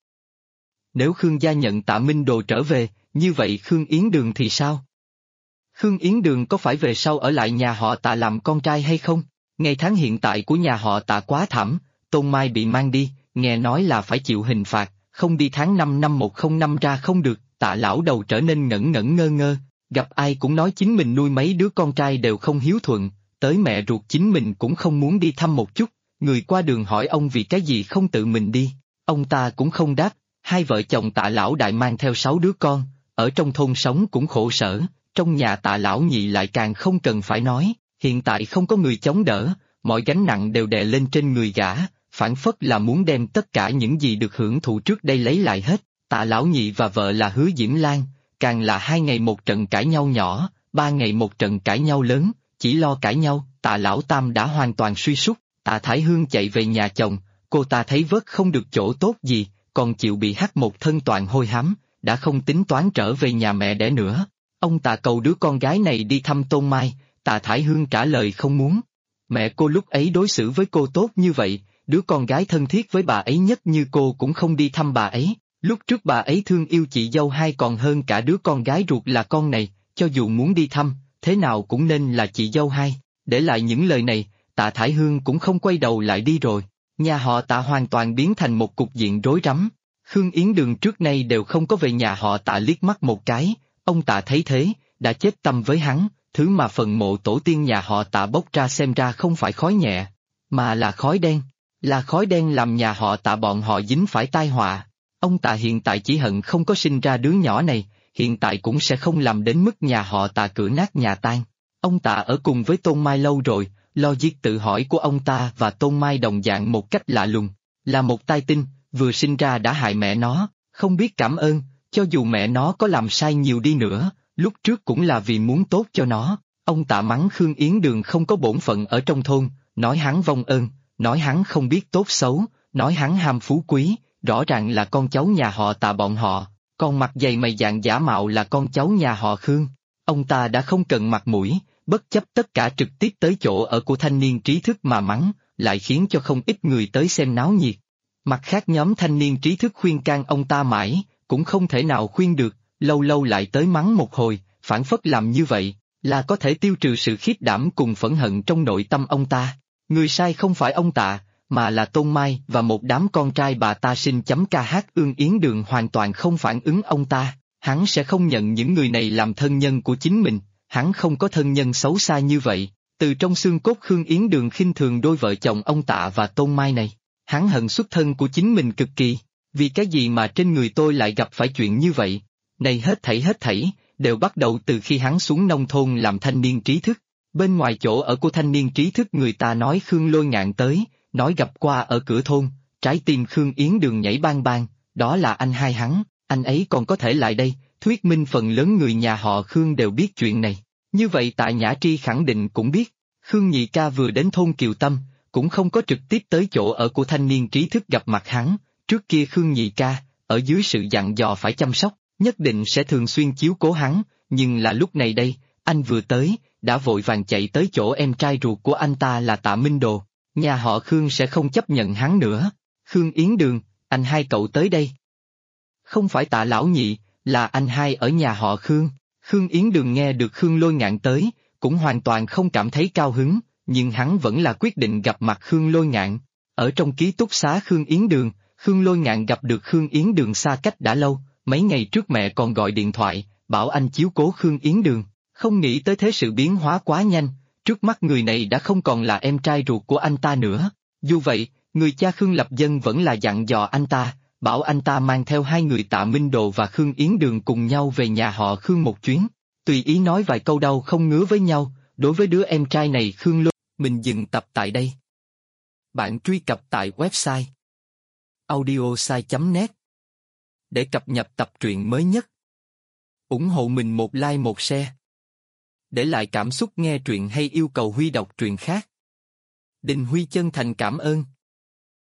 nếu Khương gia nhận Tạ Minh Đồ trở về, như vậy Khương Yến Đường thì sao? Khương Yến Đường có phải về sau ở lại nhà họ Tạ làm con trai hay không? Ngày tháng hiện tại của nhà họ Tạ quá thảm, Tôn Mai bị mang đi, nghe nói là phải chịu hình phạt, không đi tháng 5 năm 105 ra không được, Tạ lão đầu trở nên ngẩn ngẩn ngơ ngơ, gặp ai cũng nói chính mình nuôi mấy đứa con trai đều không hiếu thuận, tới mẹ ruột chính mình cũng không muốn đi thăm một chút, người qua đường hỏi ông vì cái gì không tự mình đi, ông ta cũng không đáp. Hai vợ chồng Tạ lão đại mang theo 6 đứa con, ở trong thôn sống cũng khổ sở, trong nhà Tạ lão nhị lại càng không cần phải nói, hiện tại không có người chống đỡ, mọi gánh nặng đều đè lên trên người gã, phản phất là muốn đem tất cả những gì được hưởng thụ trước đây lấy lại hết. Tạ lão nhị và vợ là Hứa Diễm Lan, càng là 2 ngày một trận cãi nhau nhỏ, 3 ngày một trận cãi nhau lớn, chỉ lo cãi nhau, Tạ lão tam đã hoàn toàn suy sút. Tạ Thái Hương chạy về nhà chồng, cô ta thấy vớt không được chỗ tốt gì, còn chịu bị hắt một thân toàn hôi hám, đã không tính toán trở về nhà mẹ đẻ nữa. Ông Tạ cầu đứa con gái này đi thăm Tôn Mai, Tạ Thái Hương trả lời không muốn. Mẹ cô lúc ấy đối xử với cô tốt như vậy, đứa con gái thân thiết với bà ấy nhất như cô cũng không đi thăm bà ấy. Lúc trước bà ấy thương yêu chị dâu hai còn hơn cả đứa con gái ruột là con này, cho dù muốn đi thăm, thế nào cũng nên là chị dâu hai. Để lại những lời này, Tạ Thái Hương cũng không quay đầu lại đi rồi. Nhà họ Tạ hoàn toàn biến thành một cục diện rối rắm. Khương Yến Đường trước nay đều không có về nhà họ Tạ liếc mắt một cái, ông Tạ thấy thế, đã chết tâm với hắn, thứ mà phần mộ tổ tiên nhà họ Tạ bốc ra xem ra không phải khói nhẹ, mà là khói đen làm nhà họ Tạ bọn họ dính phải tai họa. Ông Tạ hiện tại chỉ hận không có sinh ra đứa nhỏ này, hiện tại cũng sẽ không làm đến mức nhà họ Tạ cửa nát nhà tan. Ông Tạ ở cùng với Tôn Mai lâu rồi, logic tự hỏi của ông ta và Tôn Mai đồng dạng một cách lạ lùng, là một tai tinh, vừa sinh ra đã hại mẹ nó, không biết cảm ơn, cho dù mẹ nó có làm sai nhiều đi nữa, lúc trước cũng là vì muốn tốt cho nó. Ông Tạ mắng Khương Yến Đường không có bổn phận ở trong thôn, nói hắn vong ơn, nói hắn không biết tốt xấu, nói hắn ham phú quý, rõ ràng là con cháu nhà họ Tạ bọn họ, còn mặt dày mày dạn giả mạo là con cháu nhà họ Khương. Ông ta đã không cần mặt mũi, bất chấp tất cả trực tiếp tới chỗ ở của thanh niên trí thức mà mắng, lại khiến cho không ít người tới xem náo nhiệt. Mặt khác nhóm thanh niên trí thức khuyên can ông ta mãi, cũng không thể nào khuyên được, lâu lâu lại tới mắng một hồi, phản phất làm như vậy, là có thể tiêu trừ sự khiếp đảm cùng phẫn hận trong nội tâm ông ta. Người sai không phải ông Tạ, mà là Tôn Mai và một đám con trai bà ta sinh. KH Ương Yến Đường hoàn toàn không phản ứng ông ta, hắn sẽ không nhận những người này làm thân nhân của chính mình, hắn không có thân nhân xấu xa như vậy. Từ trong xương cốt Khương Yến Đường khinh thường đôi vợ chồng ông Tạ và Tôn Mai này, hắn hận xuất thân của chính mình cực kỳ, vì cái gì mà trên người tôi lại gặp phải chuyện như vậy. Này hết thảy, đều bắt đầu từ khi hắn xuống nông thôn làm thanh niên trí thức. Bên ngoài chỗ ở của thanh niên trí thức người ta nói Khương Lôi Ngạn tới, nói gặp qua ở cửa thôn, trái tim Khương Yến Đường nhảy bang bang, đó là anh hai hắn, anh ấy còn có thể lại đây, thuyết minh phần lớn người nhà họ Khương đều biết chuyện này. Như vậy Tạ Nhã Tri khẳng định cũng biết, Khương Nhị Ca vừa đến thôn Kiều Tâm, cũng không có trực tiếp tới chỗ ở của thanh niên trí thức gặp mặt hắn, trước kia Khương Nhị Ca, ở dưới sự dặn dò phải chăm sóc, nhất định sẽ thường xuyên chiếu cố hắn, nhưng là lúc này đây, anh vừa tới, đã vội vàng chạy tới chỗ em trai ruột của anh ta là Tạ Minh Đồ, nhà họ Khương sẽ không chấp nhận hắn nữa. Khương Yến Đường, anh hai cậu tới đây. Không phải Tạ lão nhị, là anh hai ở nhà họ Khương. Khương Yến Đường nghe được Khương Lôi Ngạn tới, cũng hoàn toàn không cảm thấy cao hứng, nhưng hắn vẫn là quyết định gặp mặt Khương Lôi Ngạn. Ở trong ký túc xá Khương Yến Đường, Khương Lôi Ngạn gặp được Khương Yến Đường xa cách đã lâu, mấy ngày trước mẹ còn gọi điện thoại, bảo anh chiếu cố Khương Yến Đường, không nghĩ tới thế sự biến hóa quá nhanh, trước mắt người này đã không còn là em trai ruột của anh ta nữa. Dù vậy, người cha Khương Lập Dân vẫn là dặn dò anh ta, bảo anh ta mang theo hai người Tạ Minh Đồ và Khương Yến Đường cùng nhau về nhà họ Khương một chuyến, tùy ý nói vài câu đau không ngứa với nhau. Đối với đứa em trai này Khương Lôi, mình dừng tập tại đây. Bạn truy cập tại website audiosai.net để cập nhật tập truyện mới nhất. Ủng hộ mình một like một share. Để lại cảm xúc nghe truyện hay yêu cầu Huy đọc truyện khác. Đình Huy chân thành cảm ơn.